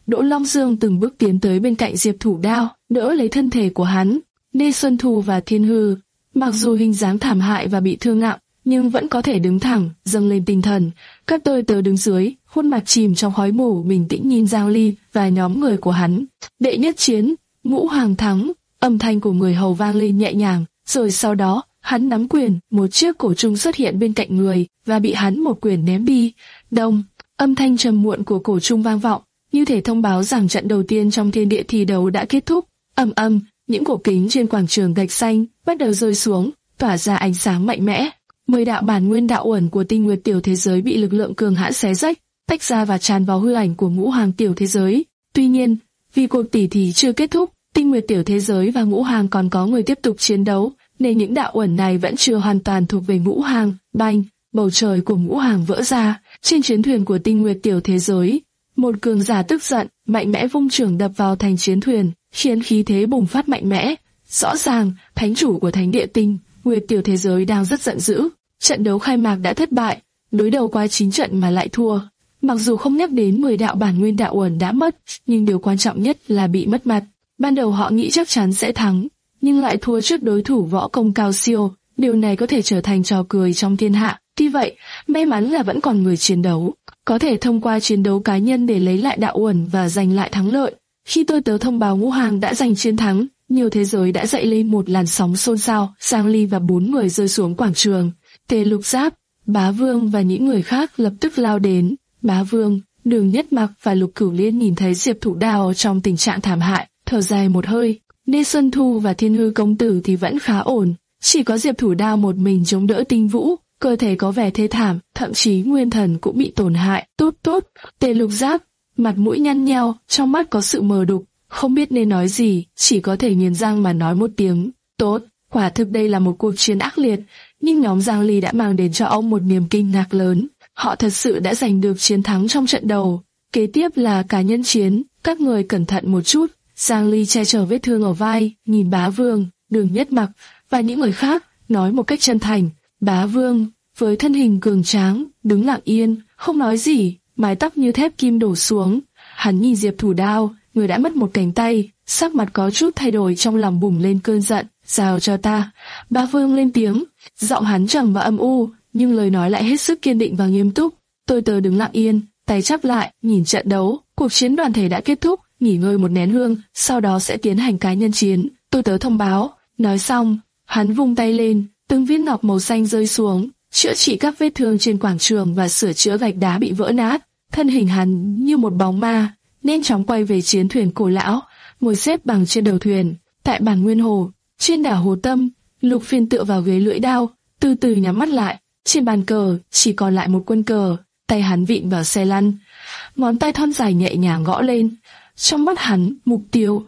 Đỗ Long Dương từng bước tiến tới bên cạnh Diệp Thủ Đao, đỡ lấy thân thể của hắn. Lê Xuân Thu và Thiên Hư, mặc dù hình dáng thảm hại và bị thương nặng, nhưng vẫn có thể đứng thẳng, dâng lên tinh thần. Các tôi tớ đứng dưới, khuôn mặt chìm trong khói mù, bình tĩnh nhìn Giang Ly và nhóm người của hắn. Đệ nhất chiến, Ngũ Hoàng thắng, âm thanh của người hầu vang lên nhẹ nhàng, rồi sau đó, hắn nắm quyền, một chiếc cổ trung xuất hiện bên cạnh người và bị hắn một quyền ném đi. Đông, âm thanh trầm muộn của cổ trung vang vọng, như thể thông báo rằng trận đầu tiên trong thiên địa thi đấu đã kết thúc. Ầm ầm, những cổ kính trên quảng trường gạch xanh bắt đầu rơi xuống, tỏa ra ánh sáng mạnh mẽ. Mười đạo bản nguyên đạo uẩn của Tinh Nguyệt tiểu thế giới bị lực lượng cường hãn xé rách, tách ra và tràn vào hư ảnh của Ngũ Hoàng tiểu thế giới. Tuy nhiên, vì cuộc tỉ thí chưa kết thúc, Tinh Nguyệt tiểu thế giới và Ngũ Hoàng còn có người tiếp tục chiến đấu, nên những đạo uẩn này vẫn chưa hoàn toàn thuộc về Ngũ Hoàng. Bành, bầu trời của Ngũ Hoàng vỡ ra, trên chiến thuyền của Tinh Nguyệt tiểu thế giới, một cường giả tức giận, mạnh mẽ vung chưởng đập vào thành chiến thuyền, khiến khí thế bùng phát mạnh mẽ. Rõ ràng, thánh chủ của Thánh địa Tinh Nguyệt tiểu thế giới đang rất giận dữ. Trận đấu khai mạc đã thất bại, đối đầu qua chín trận mà lại thua. Mặc dù không nhắc đến mười đạo bản nguyên đạo uẩn đã mất, nhưng điều quan trọng nhất là bị mất mặt. Ban đầu họ nghĩ chắc chắn sẽ thắng, nhưng lại thua trước đối thủ võ công cao siêu. Điều này có thể trở thành trò cười trong thiên hạ. Tuy vậy, may mắn là vẫn còn người chiến đấu, có thể thông qua chiến đấu cá nhân để lấy lại đạo uẩn và giành lại thắng lợi. Khi tôi tớ thông báo Ngũ Hoàng đã giành chiến thắng, nhiều thế giới đã dậy lên một làn sóng xôn xao. Giang Ly và bốn người rơi xuống quảng trường. Tề Lục Giáp, Bá Vương và những người khác lập tức lao đến. Bá Vương, Đường Nhất Mặc và Lục Cửu Liên nhìn thấy Diệp Thủ Đao trong tình trạng thảm hại, thở dài một hơi. Lê Xuân Thu và Thiên Hư công tử thì vẫn khá ổn, chỉ có Diệp Thủ Đao một mình chống đỡ Tinh Vũ, cơ thể có vẻ thê thảm, thậm chí nguyên thần cũng bị tổn hại. Tốt tốt, Tề Lục Giáp, mặt mũi nhăn nheo, trong mắt có sự mờ đục, không biết nên nói gì, chỉ có thể nghiến răng mà nói một tiếng. Tốt, quả thực đây là một cuộc chiến ác liệt, nhưng nhóm Giang Ly đã mang đến cho ông một niềm kinh ngạc lớn. Họ thật sự đã giành được chiến thắng trong trận đầu. Kế tiếp là cá nhân chiến, các người cẩn thận một chút. Giang Ly che chở vết thương ở vai, nhìn Bá Vương, Đường Nhất Mặc và những người khác, nói một cách chân thành. Bá Vương, với thân hình cường tráng, đứng lặng yên, không nói gì, mái tóc như thép kim đổ xuống. Hắn nhìn Diệp Thủ Đao, người đã mất một cánh tay, sắc mặt có chút thay đổi, trong lòng bùng lên cơn giận. Giao cho ta. Bá Vương lên tiếng, giọng hắn trầm và âm u, nhưng lời nói lại hết sức kiên định và nghiêm túc. Tôi tớ đứng lặng yên, tay chắp lại, nhìn trận đấu. Cuộc chiến đoàn thể đã kết thúc, nghỉ ngơi một nén hương, sau đó sẽ tiến hành cá nhân chiến. Tôi tớ thông báo. Nói xong, hắn vung tay lên, từng viên ngọc màu xanh rơi xuống, chữa trị các vết thương trên quảng trường và sửa chữa gạch đá bị vỡ nát. Thân hình hắn như một bóng ma, nhanh chóng quay về chiến thuyền cổ lão, ngồi xếp bằng trên đầu thuyền. Tại bản Nguyên Hồ, trên đảo Hồ Tâm, Lục Phiên tựa vào ghế lưỡi đao, từ từ nhắm mắt lại. Trên bàn cờ chỉ còn lại một quân cờ, tay hắn vịn vào xe lăn, ngón tay thon dài nhẹ nhàng gõ lên. Trong mắt hắn, mục tiêu.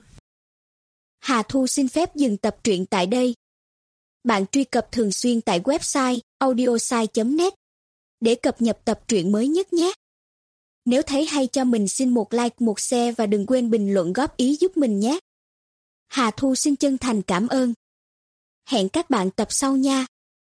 Hà Thu xin phép dừng tập truyện tại đây. Bạn truy cập thường xuyên tại website audiosai chấm net để cập nhật tập truyện mới nhất nhé. Nếu thấy hay cho mình xin một like, một share và đừng quên bình luận góp ý giúp mình nhé. Hà Thu xin chân thành cảm ơn. Hẹn các bạn tập sau nha.